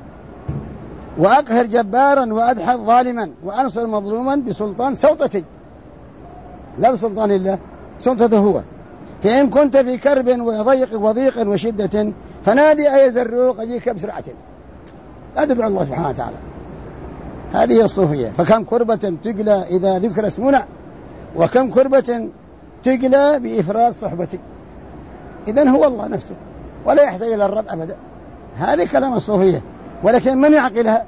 وأقهر جبارا وأدحض ظالما وأنصر مظلوما بسلطان سلطتي، لا بسلطان الله، سلطته هو. فإن كنت في كرب وضيق وشدة فنادي أي زروق أجيك بسرعة، لا تدعو الله سبحانه وتعالى. هذه هي الصوفية. فكم كربة تقلى إذا ذكر اسمنا، وكم كربة تقلى بإفراد صحبتك. إذن هو الله نفسه ولا يحتاج إلى الرب أبدا. هذه كلام الصوفية، ولكن من يعقلها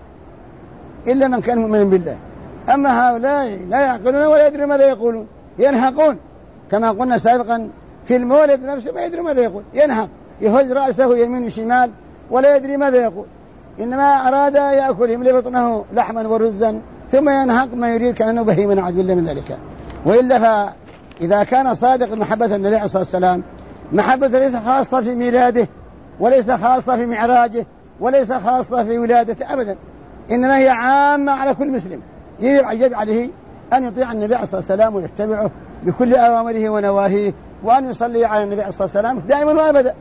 إلا من كان مؤمنا بالله. أما هؤلاء لا يعقلون ولا يدرون ماذا يقولون، ينهقون كما قلنا سابقا في المولد نفسه، ما يدري ماذا يقول، ينهق يهز رأسه يمين وشمال ولا يدري ماذا يقول، إنما أراد يأكل يملي بطنه لحما ورزا ثم ينهق ما يريد كأنه بهيم، نعوذ بالله من ذلك. وإلا فإذا كان صادق محبة النبي عليه الصلاة والسلام، محبة ليس خاصة في ميلاده وليس خاصة في معراجه وليس خاصة في ولادته أبدا، إنما هي عامة على كل مسلم، يجب عليه أن يطيع النبي عليه الصلاة والسلام ويتبعه بكل أوامره ونواهيه، وأن يصلي على النبي عليه الصلاة والسلام دائما وأبدا،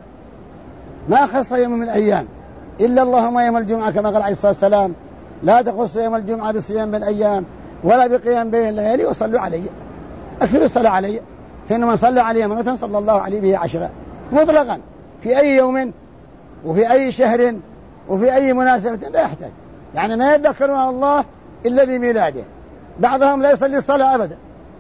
ما خص يوم من الأيام إلا اللهم يوم الجمعة، كما قال عليه الصلاة والسلام: لا تخص يوم الجمعة بصيام بالأيام ولا بقيام بين الليالي وصلوا علي، أكثروا الصلاة علي، فإن من صلى علي مرة صلى الله عليه به 10 مطلقا في أي يوم وفي أي شهر وفي أي مناسبة، لا يحتاج، يعني ما يذكرون الله إلا بميلاده. بعضهم لا يصلي الصلاة أبدا،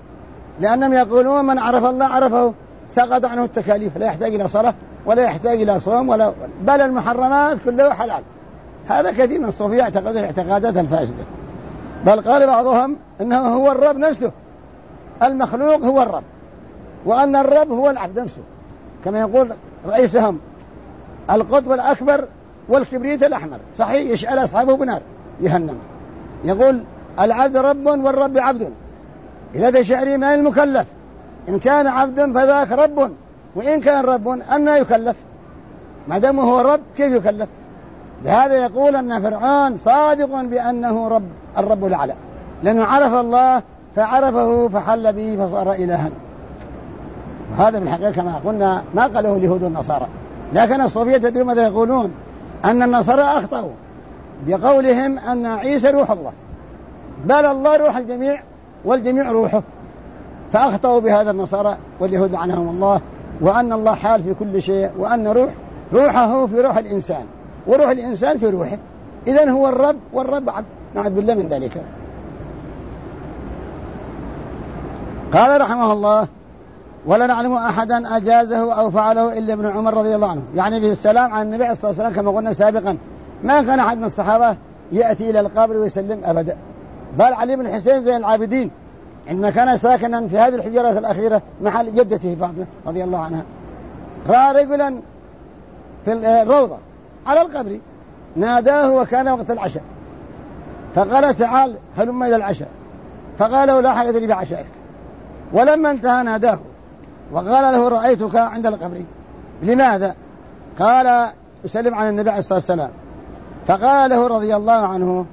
لأنهم يقولون من عرف الله عرفه، سقط عنه التكاليف، لا يحتاج إلى صلاة ولا يحتاج إلى صوم بل المحرمات كلها حلال. هذا كثير من الصوفية يعتقد الاعتقادات الفاسدة، بل قال بعضهم إنه هو الرب نفسه، المخلوق هو الرب، وأن الرب هو العبد نفسه، كما يقول رئيسهم القطب الأكبر والكبريت الأحمر، صحيح، يشعل أصحابه بنار جهنم، يقول: العبد رب والرب عبد، إلى شعري ما المكلف، إن كان عبد فذاك رب، وإن كان رب أنه يكلف، ما دام هو رب كيف يكلف؟ لهذا يقول أن فرعون صادق بأنه رب، الرب الأعلى، لأنه عرف الله فعرفه فحل به فصار إلها. وهذا بالحقيقة كما قلنا ما قاله اليهود والنصارى، لكن الصوفية تدري ماذا يقولون؟ أن النصارى أخطأوا بقولهم أن عيسى روح الله، بل الله روح الجميع والجميع روحه، فأخطأوا بهذا النصارى واليهود لعنهم الله، وأن الله حال في كل شيء، وأن روحه في روح الإنسان وروح الإنسان في روحه، إذن هو الرب والرب عبد، نعوذ بالله من ذلك. قال رحمه الله: ولا نعلم أحدا أجازه أو فعله إلا ابن عمر رضي الله عنه، يعني به السلام عن النبي عليه الصلاة والسلام كما قلنا سابقا، ما كان أحد من الصحابة يأتي إلى القبر ويسلم أبدا، بل علي بن الحسين زين العابدين عندما كان ساكنا في هذه الحجرة الأخيرة محل جدته فاطمة رضي الله عنها، رأى رجلا في الروضة على القبر، ناداه وكان وقت العشاء، فقال: تعال هلم إلى العشاء، فقال له: لا حاجة لي بعشائك. ولما انتهى ناداه وقال له: رأيتك عند القبر، لماذا؟ قال: أسلم عن النبي عليه الصلاة والسلام. فقال له رضي الله عنه: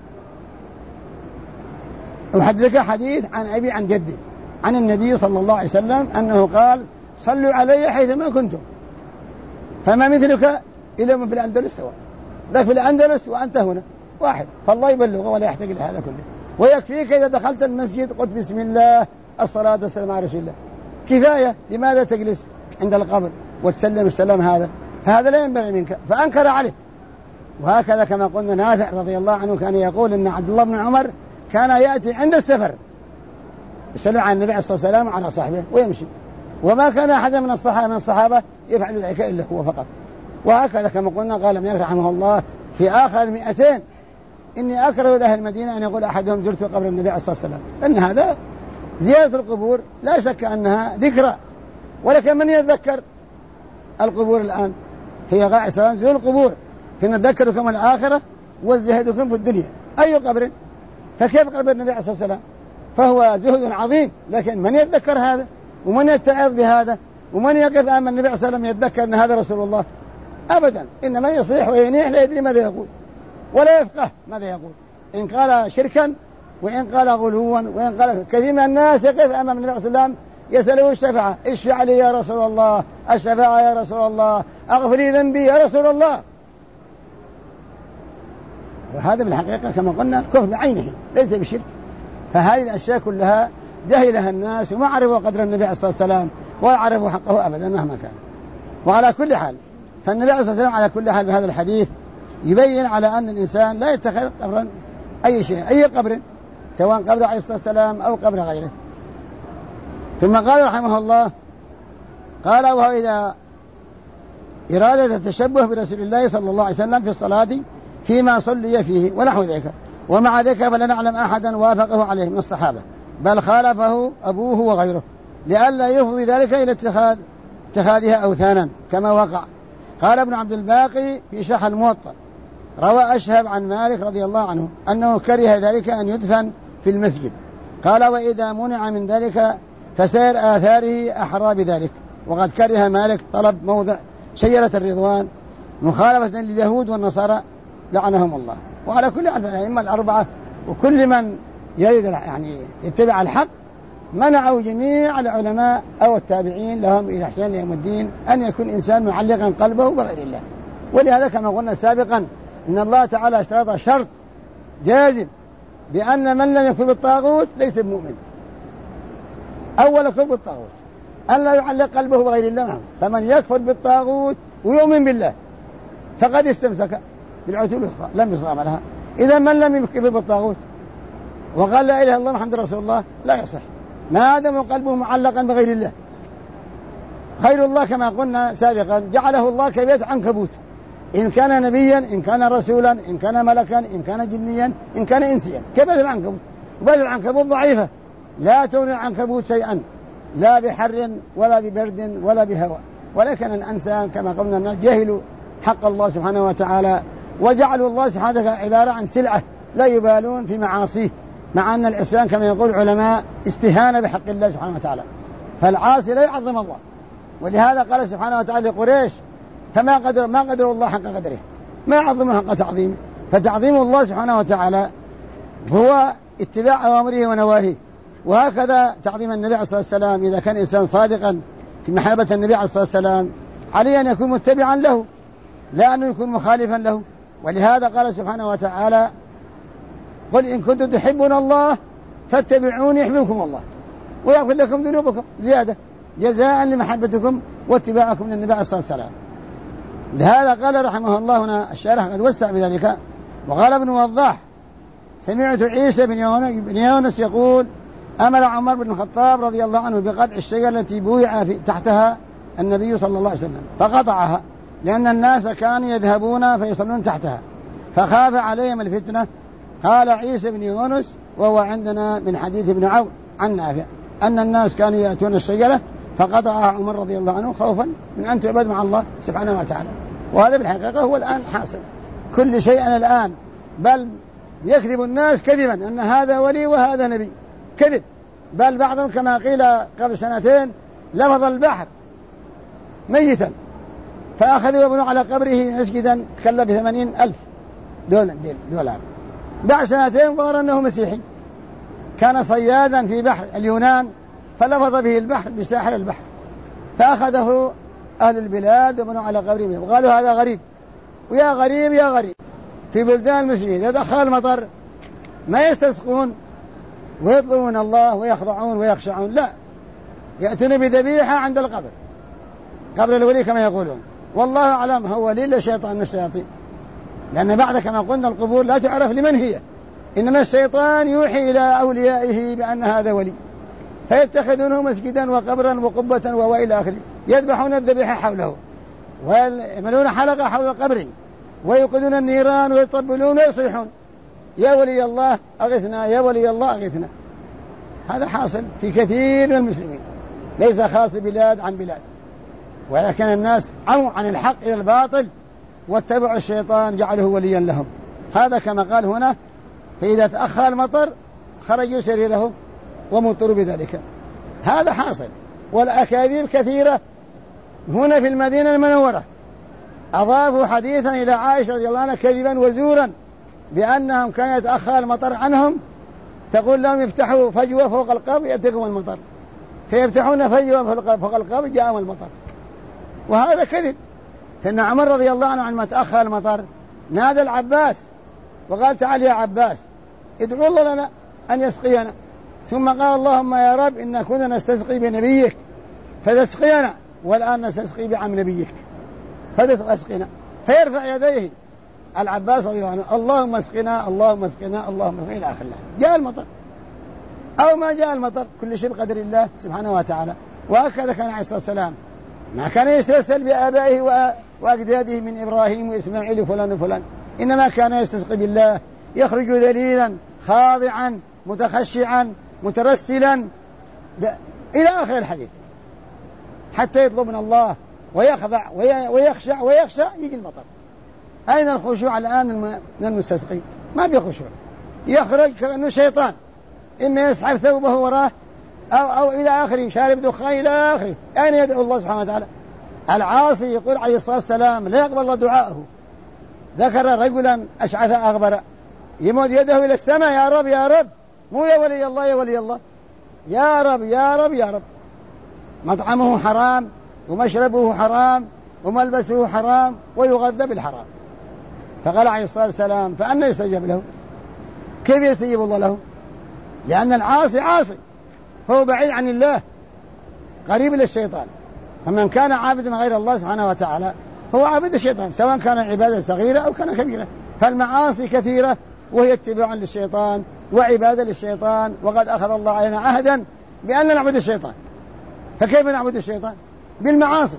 أحدثك حديث عن أبي عن جدي عن النبي صلى الله عليه وسلم أنه قال: صلوا علي حيثما كنتم، فما مثلك إلى من في الأندلس سواء، ذاك في الأندلس وأنت هنا واحد، فالله يبلغه ولا يحتاج لهذا كله. ويكفيك إذا دخلت المسجد قلت بسم الله الصلاة والسلام على رسول الله، كفاية. لماذا تجلس عند القبر وتسلم السلام؟ هذا لا ينبغي منك، فأنكر عليه. وهكذا كما قلنا نافع رضي الله عنه كان يقول إن عبد الله بن عمر كان يأتي عند السفر يسلم على النبي عليه الصلاة والسلام وعلى صاحبه ويمشي، وما كان أحد من الصحابة يفعل ذلك إلا هو فقط. وهكذا كما قلنا قال مالك رحمه الله في آخر 200 إني أكره لأهل المدينة أن يقول أحدهم زرت قبر النبي عليه الصلاة والسلام، لأن هذا زيارة القبور لا شك أنها ذكرى، ولكن من يتذكر القبور الآن؟ هي قاعدة السلام زور القبور فنذكركم الآخرة والزهدكم في الدنيا. أي قبر؟ فكيف قبر النبي عليه الصلاة والسلام؟ فهو زهد عظيم، لكن من يتذكر هذا ومن يتعظ بهذا ومن يقف أمام النبي عليه الصلاة والسلام يتذكر أن هذا رسول الله؟ أبدا، إنما يصيح وينيح لا يدري ماذا يقول ولا يفقه ماذا يقول، إن قال شركا وإن قال غلوا وإن قال. كثير من الناس يقف أمام النبي عليه الصلاة والسلام يسأله الشفاعة، اشفع لي يا رسول الله، الشفاعة يا رسول الله، أغفر لي ذنبي يا رسول الله. وهذا بالحقيقة كما قلنا كفر بعينه ليس بشرك. فهذه الأشياء كلها جهلها الناس وما عرفوا قدر النبي عليه الصلاة والسلام ولا عرفوا حقه أبدا مهما كان. وعلى كل حال فالنبي عليه الصلاة والسلام على كل حال بهذا الحديث يبين على أن الإنسان لا يتخذ قبرا أي شيء، أي قبر، سواء قبر عليه الصلاة والسلام أو قبر غيره. ثم قال رحمه الله قال وهو إذا إرادة التشبه برسول الله صلى الله عليه وسلم في الصلاة فيما صلي فيه ونحو ذلك. ومع ذلك فلا نعلم أحدا وافقه عليه من الصحابة، بل خالفه أبوه وغيره لئلا يفضي ذلك إلى اتخاذها أوثانا كما وقع. قال ابن عبد الباقي في شرح الموطأ روى أشهب عن مالك رضي الله عنه أنه كره ذلك أن يدفن في المسجد. قال وإذا منع من ذلك فسير آثاره أحرى بذلك. وقد كره مالك طلب موضع شجرة الرضوان مخالفة لليهود والنصارى لعنهم الله. وعلى كل حال الأئمة الأربعة وكل من يريد يعني يتبع الحق منعوا جميع العلماء أو التابعين لهم إلى إحسان يوم الدين أن يكون إنسان معلقا قلبه بغير الله. ولهذا كما قلنا سابقا إن الله تعالى اشترط شرط جازم بأن من لم يكن بالطاغوت ليس بمؤمن. أول كفر بالطاغوت أن لا يعلق قلبه بغير الله، فمن يكفر بالطاغوت ويؤمن بالله فقد استمسك بالعتوب الأخرى لم يصام لها. إذا من لم يكفر بالطاغوت وقال لا إله إلا الله محمد رسول الله لا يصح ما دام قلبه معلقا بغير الله. خير الله كما قلنا سابقا جعله الله كبيت عنكبوت، إن كان نبيا إن كان رسولا إن كان ملكا إن كان جنيا إن كان إنسيا كبيت العنكبوت. وبيت العنكبوت ضعيفة لا تغني العنكبوت شيئا لا بحر ولا ببرد ولا بهواء. ولكن الإنسان كما قلنا الناس جهلوا حق الله سبحانه وتعالى وجعلوا الله سبحانه وتعالى عبارة عن سلعة لا يبالون في معاصيه، مع أن الإسلام كما يقول العلماء استهانة بحق الله سبحانه وتعالى، فالعاصي لا يعظم الله. ولهذا قال سبحانه وتعالى لقريش فما قدر الله حق قدره، ما عظمه حق تعظيمه. فتعظيم الله سبحانه وتعالى هو اتباع أوامره ونواهيه. وهكذا تعظيم النبي عليه الصلاة والسلام إذا كان إنسان صادقا في محبة النبي عليه الصلاة والسلام عليه أن يكون متبعا له لا أن يكون مخالفا له. ولهذا قال سبحانه وتعالى قل إن كنتم تحبون الله فاتبعوني يحببكم الله ويغفر لكم ذنوبكم زيادة جزاء لمحبتكم واتباعكم للنبي عليه الصلاة والسلام. لهذا قال رحمه الله هنا الشارح قد وسع بذلك وقال ابن وضاح سمعت عيسى بن يونس يقول أمر عمر بن الخطاب رضي الله عنه بقطع الشجرة التي بويع تحتها النبي صلى الله عليه وسلم فقطعها لأن الناس كانوا يذهبون فيصلون تحتها فخاف عليهم الفتنة. قال عيسى بن يونس وهو عندنا من حديث ابن عون عن نافع أن الناس كانوا يأتون الشجرة فقطعها عمر رضي الله عنه خوفا من أن تعبد مع الله سبحانه وتعالى. وهذا بالحقيقة هو الآن حاصل كل شيء الآن، بل يكذب الناس كذبا أن هذا ولي وهذا نبي كذب. بل بعضهم كما قيل قبل 2 لفظ البحر ميتا فأخذوا وبنوا على قبره مسجدا تكلف ب80,000 دولار. بعد 2 ظهر أنه مسيحي كان صيادا في بحر اليونان فلفظ به البحر بساحل البحر فأخذه أهل البلاد وبنوا على قبره وقالوا هذا غريب ويا غريب يا غريب في بلدان المسلمين إذا دخل المطر ما يستسقون ويطلبون الله ويخضعون ويخشعون، لا، يأتون بذبيحة عند القبر، قبر الولي كما يقولون، والله أعلم هو ولي ولا شيطان من الشياطين، لأن بعد كما قلنا القبور لا تعرف لمن هي، إنما الشيطان يوحي إلى أوليائه بأن هذا ولي، فيتخذونه مسجدا وقبرا وقبة وإلى آخره، يذبحون الذبيحة حوله ويعملون حلقة حول القبر ويوقدون النيران ويطبلون ويصيحون يا ولي الله أغثنا يا ولي الله أغثنا. هذا حاصل في كثير من المسلمين، ليس خاص بلاد عن بلاد، ولكن الناس عموا عن الحق إلى الباطل واتبعوا الشيطان جعله وليا لهم. هذا كما قال هنا، فإذا تأخر المطر خرجوا سريره ومطروا بذلك. هذا حاصل. والأكاذيب كثيرة هنا في المدينة المنورة، أضافوا حديثا إلى عائشة رضي الله عنها كذبا وزورا بأنهم كان يتأخر المطر عنهم، تقول لهم يفتحوا فجوة فوق القبر يأتيكم المطر، فيفتحون فجوة فوق القبر جاءهم المطر، وهذا كذب. فإن عمر رضي الله عنه عندما تأخر المطر نادى العباس وقال تعال يا عباس ادعو الله لنا أن يسقينا، ثم قال اللهم يا رب إن كنا نستسقي بنبيك فتسقينا، والآن نستسقي بعم نبيك فتسقينا، فيرفع يديه العباس رضي الله عنه اللهم اسقنا اللهم اسقنا اللهم اسقنا إلى آخر الله. جاء المطر أو ما جاء المطر، كل شيء بقدر الله سبحانه وتعالى. وهكذا كان عليه الصلاة والسلام، ما كان يستسقي بآبائه وأجداده من إبراهيم وإسماعيل وفلان وفلان، إنما كان يستسقي بالله، يخرج ذليلا خاضعا متخشعا مترسلا إلى آخر الحديث، حتى يطلب من الله ويخضع ويخشع يجي المطر. أين الخشوع الآن من المستسقي؟ ما بيخشوع، يخرج كأنه شيطان، إما يسحب ثوبه وراه أو إلى آخره، شارب دخان إلى آخره. أين يدعو الله سبحانه وتعالى؟ العاصي يقول عليه الصلاة والسلام لا يقبل الله دعاءه. ذكر رجلا أشعث أغبر يمد يده إلى السماء يا رب يا رب، مو يا ولي الله يا ولي الله، يا رب يا رب يا رب، مطعمه حرام ومشربه حرام وملبسه حرام ويغذى بالحرام. فقال عليه الصلاة والسلام فأنا يستجاب له؟ كيف يستجيب الله له؟ لأن العاصي عاصي، فهو بعيد عن الله قريب للشيطان، فمن كان عابدا غير الله سبحانه وتعالى هو عابد الشيطان، سواء كان عبادة صغيرة أو كان كبيرة. فالمعاصي كثيرة وهي اتباع للشيطان وعبادة للشيطان، وقد أخذ الله علينا عهدا بأن لا نعبد الشيطان. فكيف نعبد الشيطان؟ بالمعاصي.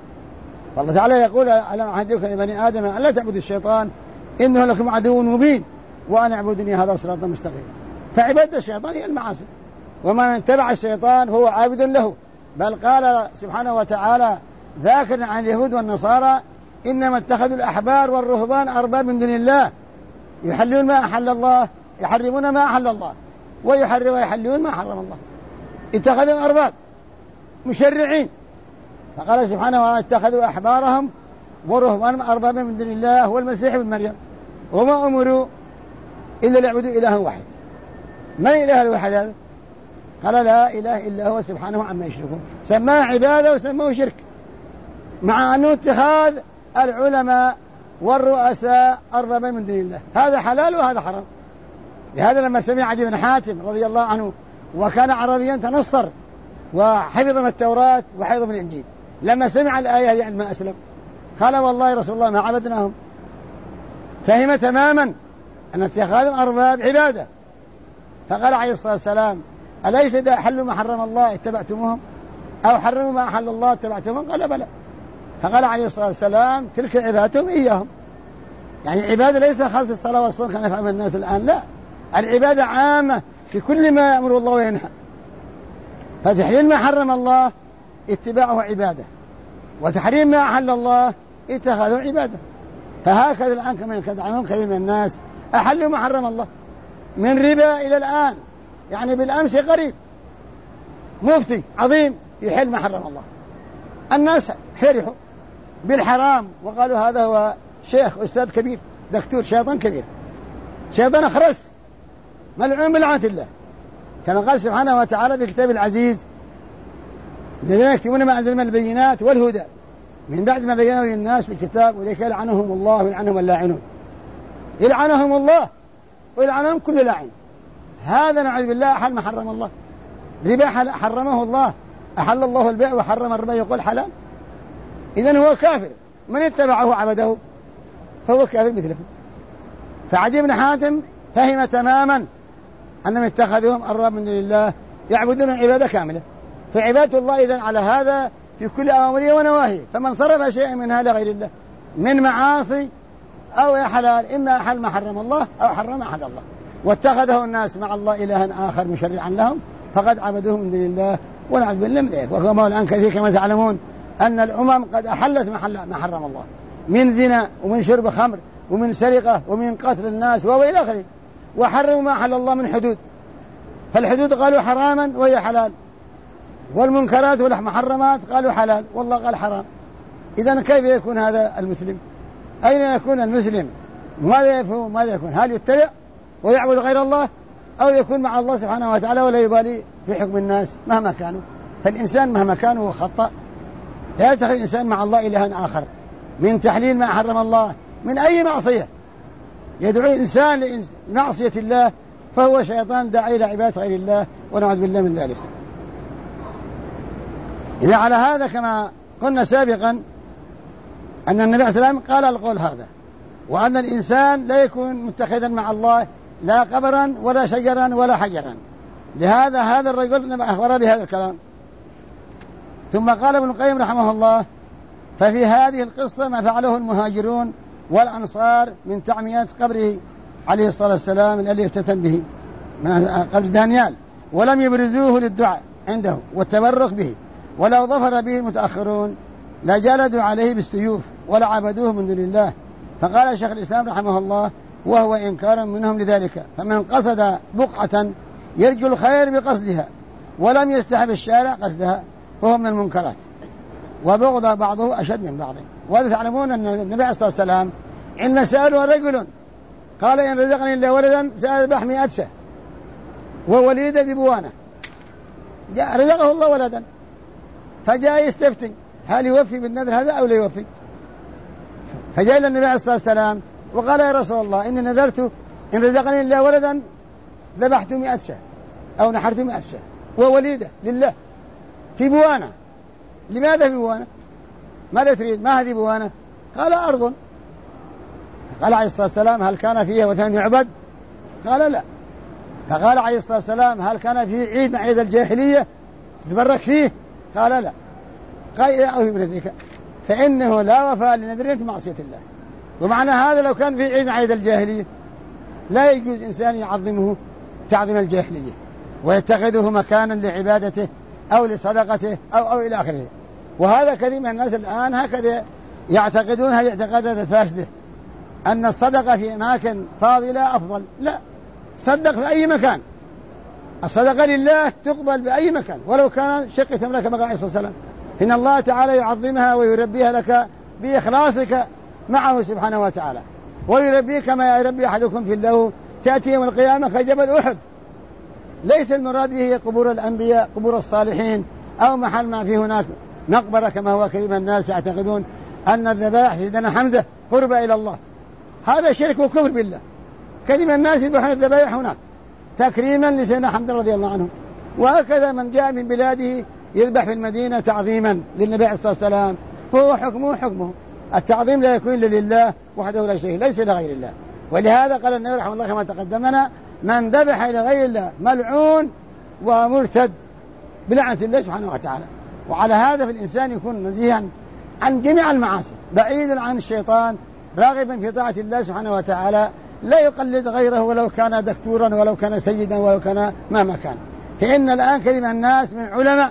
والله تعالى يقول ألم أعهدكم يا بني آدم ألا تعبدوا الشيطان إنه لكم عدو مبين وأن اعبدني هذا صراط مستقيم. فعبادة الشيطان هي المعاصي، ومن اتبع الشيطان فهو عابد له. بل قال سبحانه وتعالى ذاكرا عن اليهود والنصارى إنما اتخذوا الأحبار والرهبان أرباب من دون الله يحلون ما أحل الله يحرمون ما أحل الله ويحلون ما حرم الله. اتخذوا أرباب مشرعين. فقال سبحانه وتعالى اتخذوا أحبارهم ورهبانهم أربابا من دون الله والمسيح ابن مريم وما أمروا إلا ليعبدوا إلها واحد. من الإله الواحد هذا؟ قال لا إله إلا هو سبحانه عما يشركون. سماه عبادة وسماه شرك، مع أنه اتخاذ العلماء والرؤساء أربابا من دون الله هذا حلال وهذا حرام. لهذا لما سمع عدي بن حاتم رضي الله عنه وكان عربيا تنصر وحفظ من التوراة وحفظ من الإنجيل، لما سمع الآية هذه عندما أسلم قال والله رسول الله ما عبدناهم. فهم تماما أن اتخاذهم أرباب عبادة. فقال عليه الصلاة والسلام أليس إذا أحلوا ما حرم الله اتبعتموهم أو حرموا ما أحل الله اتبعتموهم؟ قال بلى. فقال عليه الصلاة والسلام تلك عبادتهم إياهم، يعني عبادة ليس خاص بالصلاة والصوم كما يفهم الناس الآن، لا، العبادة عامة في كل ما يأمر الله وينهى. فتحليل ما حرم الله اتباعه عبادة، وتحريم ما أحل الله اتخاذه عبادة. فهكذا الآن كما يدعون كثير من الناس أحلوا ما حرم الله من ربا إلى الآن، يعني بالأمس قريب مفتي عظيم يحل ما حرم الله، الناس فرحوا بالحرام وقالوا هذا هو شيخ أستاذ كبير دكتور شيطان كبير شيطان أخرس ملعون بلعنة الله، كما قال سبحانه وتعالى في كتاب العزيز الذين يكتمون ما أنزل من البينات والهدى من بعد ما بينوا للناس في الكتاب وليك يلعنهم الله ويلعنهم اللاعنون. يلعنهم الله ويلعنهم كل لاعن. هذا نعوذ بالله أحل ما حرم الله. ربا حرمه الله، أحل الله البيع وحرم الربا يقول حلال. إذن هو كافر، من اتبعه عبده فهو كافر مثله. فعدي بن حاتم فهم تماما أنهم اتخذوهم أرباب من دون الله يعبدون عبادة كاملة. فعبادة الله إذن على هذا في كل أوامره ونواهيه. فمن صرف شيئا من هذا غير الله من معاصي أو يا حلال، إما أحل ما حرم الله أو حرم ما حل الله، واتخذه الناس مع الله إلها آخر مشرعا لهم فقد عبدوه من دون الله ونعوذ بالله من ذلك. وكما الآن كثير كما تعلمون أن الأمم قد أحلت ما حرم الله من زنا ومن شرب خمر ومن سرقة ومن قتل الناس وإلى آخره، وحرموا ما حل الله من حدود. فالحدود قالوا حراما وهي حلال، والمنكرات والمحرمات قالوا حلال والله قال حرام. إذن كيف يكون هذا المسلم؟ أين يكون المسلم؟ ماذا يفهم؟ ماذا يكون؟ هل يتبع ويعبد غير الله أو يكون مع الله سبحانه وتعالى ولا يبالي في حكم الناس مهما كانوا؟ فالإنسان مهما كان هو خطأ. لا يتخذ الإنسان مع الله إلها آخر من تحليل ما حرم الله من أي معصية. يدعو الإنسان لمعصية الله فهو شيطان داعي إلى عبادة غير الله ونعوذ بالله من ذلك. إذا على هذا كما قلنا سابقا أن النبي عليه السلام قال القول هذا، وأن الإنسان لا يكون متخذا مع الله لا قبرا ولا شجرا ولا حجرا. لهذا هذا الرجل أخبر بهذا الكلام. ثم قال ابن القيم رحمه الله: ففي هذه القصة ما فعله المهاجرون والأنصار من تعمية قبره عليه الصلاة والسلام الذي افتتن به من قبر دانيال، ولم يبرزوه للدعاء عنده والتبرك به، ولو ظفر به المتأخرون لجلدوا عليه بالسيوف ولا عبدوه من دون الله. فقال شيخ الإسلام رحمه الله: وهو إنكار منهم لذلك، فمن قصد بقعة يرجو الخير بقصدها ولم يستحب الشارع قصدها فهو من المنكرات، وبغض بعضه أشد من بعضه. وتعلمون أن النبي عليه الصلاة والسلام عندما سأله رجل قال: إن رزقني الله ولدا سأذبح 100 شاة ووليد ببوانة. رزقه الله ولدا فجاء يستفتي هل يوفي بالنذر هذا أو لا يوفي. فجاء إلى النبي عليه الصلاة والسلام وقال: يا رسول الله إني نذرت إن رزقني الله ولدا ذبحت 100 شاة أو نحرت 100 شاة ووليدة لله في بوانة. لماذا في بوانة؟ ماذا تريد؟ ما هذه بوانة؟ قال: أرض. قال عليه الصلاة والسلام: هل كان فيها وثن يعبد؟ قال: لا. فقال عليه الصلاة والسلام: هل كان فيه عيد مع عيد الجاهلية تتبرك فيه؟ قال: لا. قال: إذا أوفي بنذرك، فإنه لا وفاء لنذر في معصية الله. ومعنى هذا لو كان في عيد مع عيد الجاهلية لا يجوز إنسان يعظمه تعظيم الجاهلية ويتخذه مكانا لعبادته أو لصدقته أو إلى آخره. وهذا كثير من الناس الآن هكذا يعتقدون هذه اعتقادات الفاسدة أن الصدقة في أماكن فاضلة أفضل. لا، صدق في أي مكان. الصدقة لله تقبل بأي مكان ولو كان شق تمرة كما قال عليه الصلاة والسلام: إن الله تعالى يعظمها ويربيها لك بإخلاصك معه سبحانه وتعالى، ويربيك كما يربي أحدكم في الله تأتي يوم القيامة كجبل أحد. ليس المراد به قبور الأنبياء قبور الصالحين أو محل ما فيه هناك مقبرة كما هو كثير من الناس يعتقدون أن الذبائح في دنا حمزة قرب إلى الله. هذا شرك وكفر بالله. كثير من الناس يذبحون الذبائح هناك تكريما لسيدنا حمزة رضي الله عنه. وهكذا من جاء من بلاده يذبح في المدينة تعظيما للنبي عليه الصلاة والسلام فهو حكمه. التعظيم لا يكون إلا لله وحده لا شريك ليس لغير الله. ولهذا قال النبي رحمه الله كما تقدمنا: من ذبح إلى غير الله ملعون ومرتد بلعنة الله سبحانه وتعالى. وعلى هذا في الإنسان يكون نزيها عن جميع المعاصي بعيدا عن الشيطان راغبا في طاعة الله سبحانه وتعالى، لا يقلد غيره ولو كان دكتورا ولو كان سيدا ولو كان مهما كان. فإن الآن كلمة الناس من علماء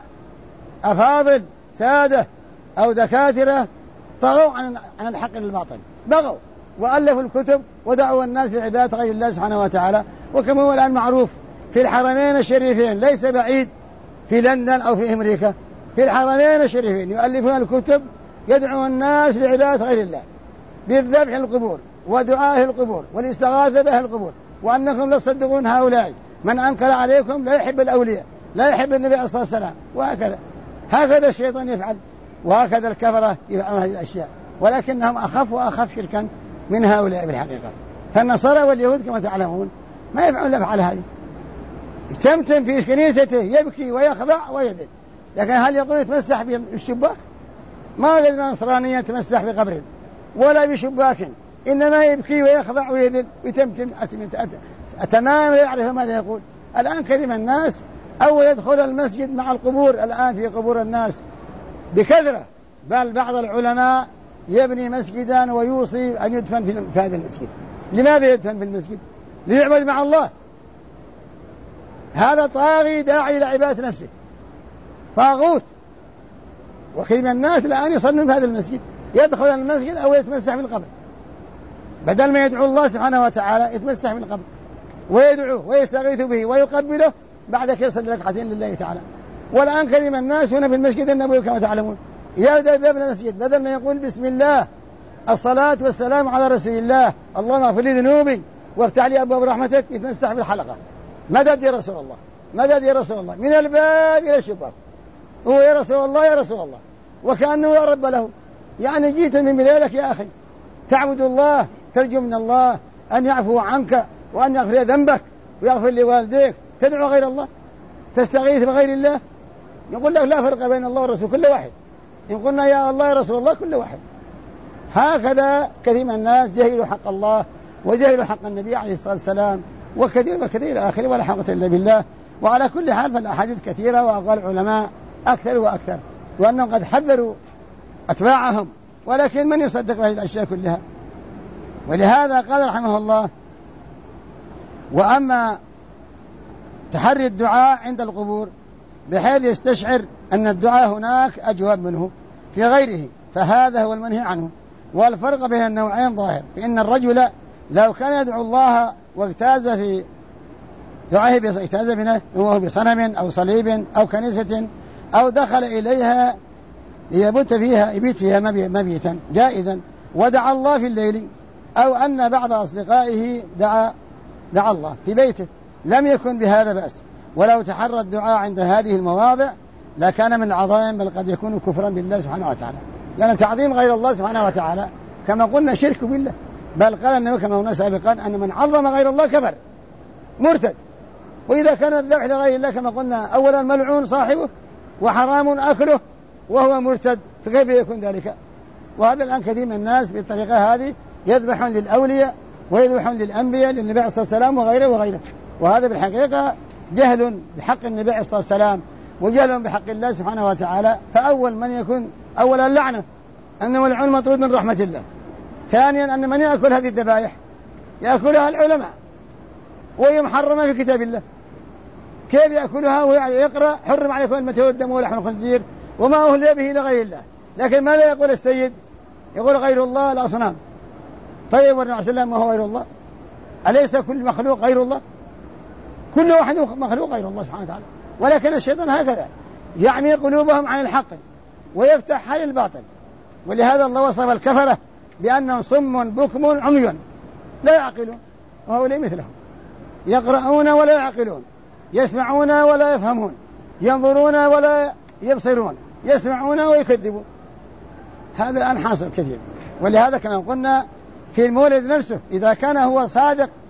أفاضل سادة أو دكاترة طغوا عن الحق للباطل، بغوا وألفوا الكتب ودعوا الناس لعبادة غير الله سبحانه وتعالى. وكما هو الآن معروف في الحرمين الشريفين ليس بعيد في لندن أو في أمريكا، في الحرمين الشريفين يؤلفون الكتب يدعو الناس لعبادة غير الله بالذبح القبور ودعاء القبور والاستغاثة به القبور، وأنكم لا تصدقون هؤلاء، من أنكر عليكم لا يحب الأولياء لا يحب النبي عليه الصلاة والسلام. وهكذا الشيطان يفعل. وهكذا الكفرة يفعلون هذه الأشياء، ولكنهم أخف وأخف شركا من هؤلاء بالحقيقة. فالنصارى واليهود كما تعلمون ما يفعلون الأفعال هذه، يتمتم في كنيسته يبكي ويخضع ويذل، لكن هل يقول يتمسح بالشباك؟ ما وجدنا نصرانيا يتمسح بقبر ولا بشباك، إنما يبكي ويخضع ويذل ويتمتم تماما لا يعرف ماذا يقول. الآن كثير من الناس أو يدخل المسجد مع القبور، الآن في قبور الناس بكثرة، بل بعض العلماء يبني مسجدا ويوصي أن يدفن في هذا المسجد. لماذا يدفن في المسجد؟ ليعبد مع الله. هذا طاغي داعي إلى عبادة نفسه، طاغوت. وكثير من الناس الآن يصلون في هذا المسجد، يدخل المسجد أو يتمسح بالقبر، بدل ما يدعو الله سبحانه وتعالى يتمسح بالقبر ويدعوه ويستغيث به ويقبله، بعد كده يصلي ركعتين لله تعالى. والآن كثير من الناس هنا في المسجد النبوي كما تعلمون يبدأ باب المسجد بدل ما يقول بسم الله الصلاة والسلام على رسول الله اللهم اغفر لي ذنوبي وافتح لي أبواب رحمتك، يتمسح بالحلقة، مدد يا رسول الله، مدد يا رسول الله، من الباب إلى الشباك، هو يا رسول الله يا رسول الله، وكأنه لا رب له. يعني جيت من بلادك يا أخي تعبد الله، ترجو من الله أن يعفو عنك وأن يغفر ذنبك ويغفر لوالديك، تدعو غير الله، تستغيث بغير الله. يقول لك لا فرق بين الله والرسول، كل واحد. إن قلنا يا الله يا رسول الله كل واحد. هكذا كثير من الناس جهلوا حق الله وجهلوا حق النبي عليه الصلاة والسلام، وكثير إلى آخره، ولا حقة إلا بالله. وعلى كل حال فالأحاديث كثيرة، وأقوال العلماء أكثر وأكثر، وأنهم قد حذروا أتباعهم، ولكن من يصدق هذه الأشياء كلها؟ ولهذا قال رحمه الله: وأما تحري الدعاء عند القبور بحيث يستشعر أن الدعاء هناك أجواب منه في غيره، فهذا هو المنهي عنه. والفرق بين النوعين ظاهر، فإن الرجل لو كان يدعو الله واجتاز في دعائه اجتاز بنفسه وهو بصنم أو صليب أو كنيسة أو دخل إليها يبيت فيها مبيتا جائزا ودعا الله في الليل، أو أن بعض أصدقائه دعا الله في بيته، لم يكن بهذا بأس. ولو تحرى الدعاء عند هذه المواضع لكان من العظائم، بل قد يكون كفرا بالله سبحانه وتعالى، لأن تعظيم غير الله سبحانه وتعالى كما قلنا شرك بالله. بل قال النبي كما قلنا سابقا أن من عظم غير الله كفر مرتد. وإذا كان الذبح لغير الله كما قلنا أولا ملعون صاحبه وحرام أكله وهو مرتد، فكيف يكون ذلك؟ وهذا الآن كثير من الناس بالطريقة هذه يذبحون للأولياء ويذبحون للأنبياء للنبي عليه الصلاة والسلام وغيره وغيره، وهذا بالحقيقة جهل بحق النبي عليه الصلاة والسلام وجهل بحق الله سبحانه وتعالى. فأول من يكون أولا اللعنة، أنه ملعون مطرود من رحمة الله. ثانيا أن من يأكل هذه الذبائح يأكلها العلماء وهي محرمة في كتاب الله، كيف يأكلها ويقرأ حرم عليكم الميتة والدم ولحم الخنزير وما أهل به لغير الله؟ لكن ماذا يقول السيد؟ يقول غير الله الأصنام. طيب والنبي صلى الله عليه وسلم وهو غير الله؟ أليس كل مخلوق غير الله؟ كل واحد مخلوق غير الله سبحانه وتعالى. ولكن الشيطان هكذا يعمي قلوبهم عن الحق ويفتحها للباطل. ولهذا الله وصف الكفرة بأنهم صم بكم عمي لا يعقلون، وهؤلاء مثلهم يقرؤون ولا يعقلون، يسمعون ولا يفهمون، ينظرون ولا يبصرون، يسمعون ويكذبون. هذا الآن حاصل كثير. ولهذا كما قلنا في المولد نفسه إذا كان هو صادق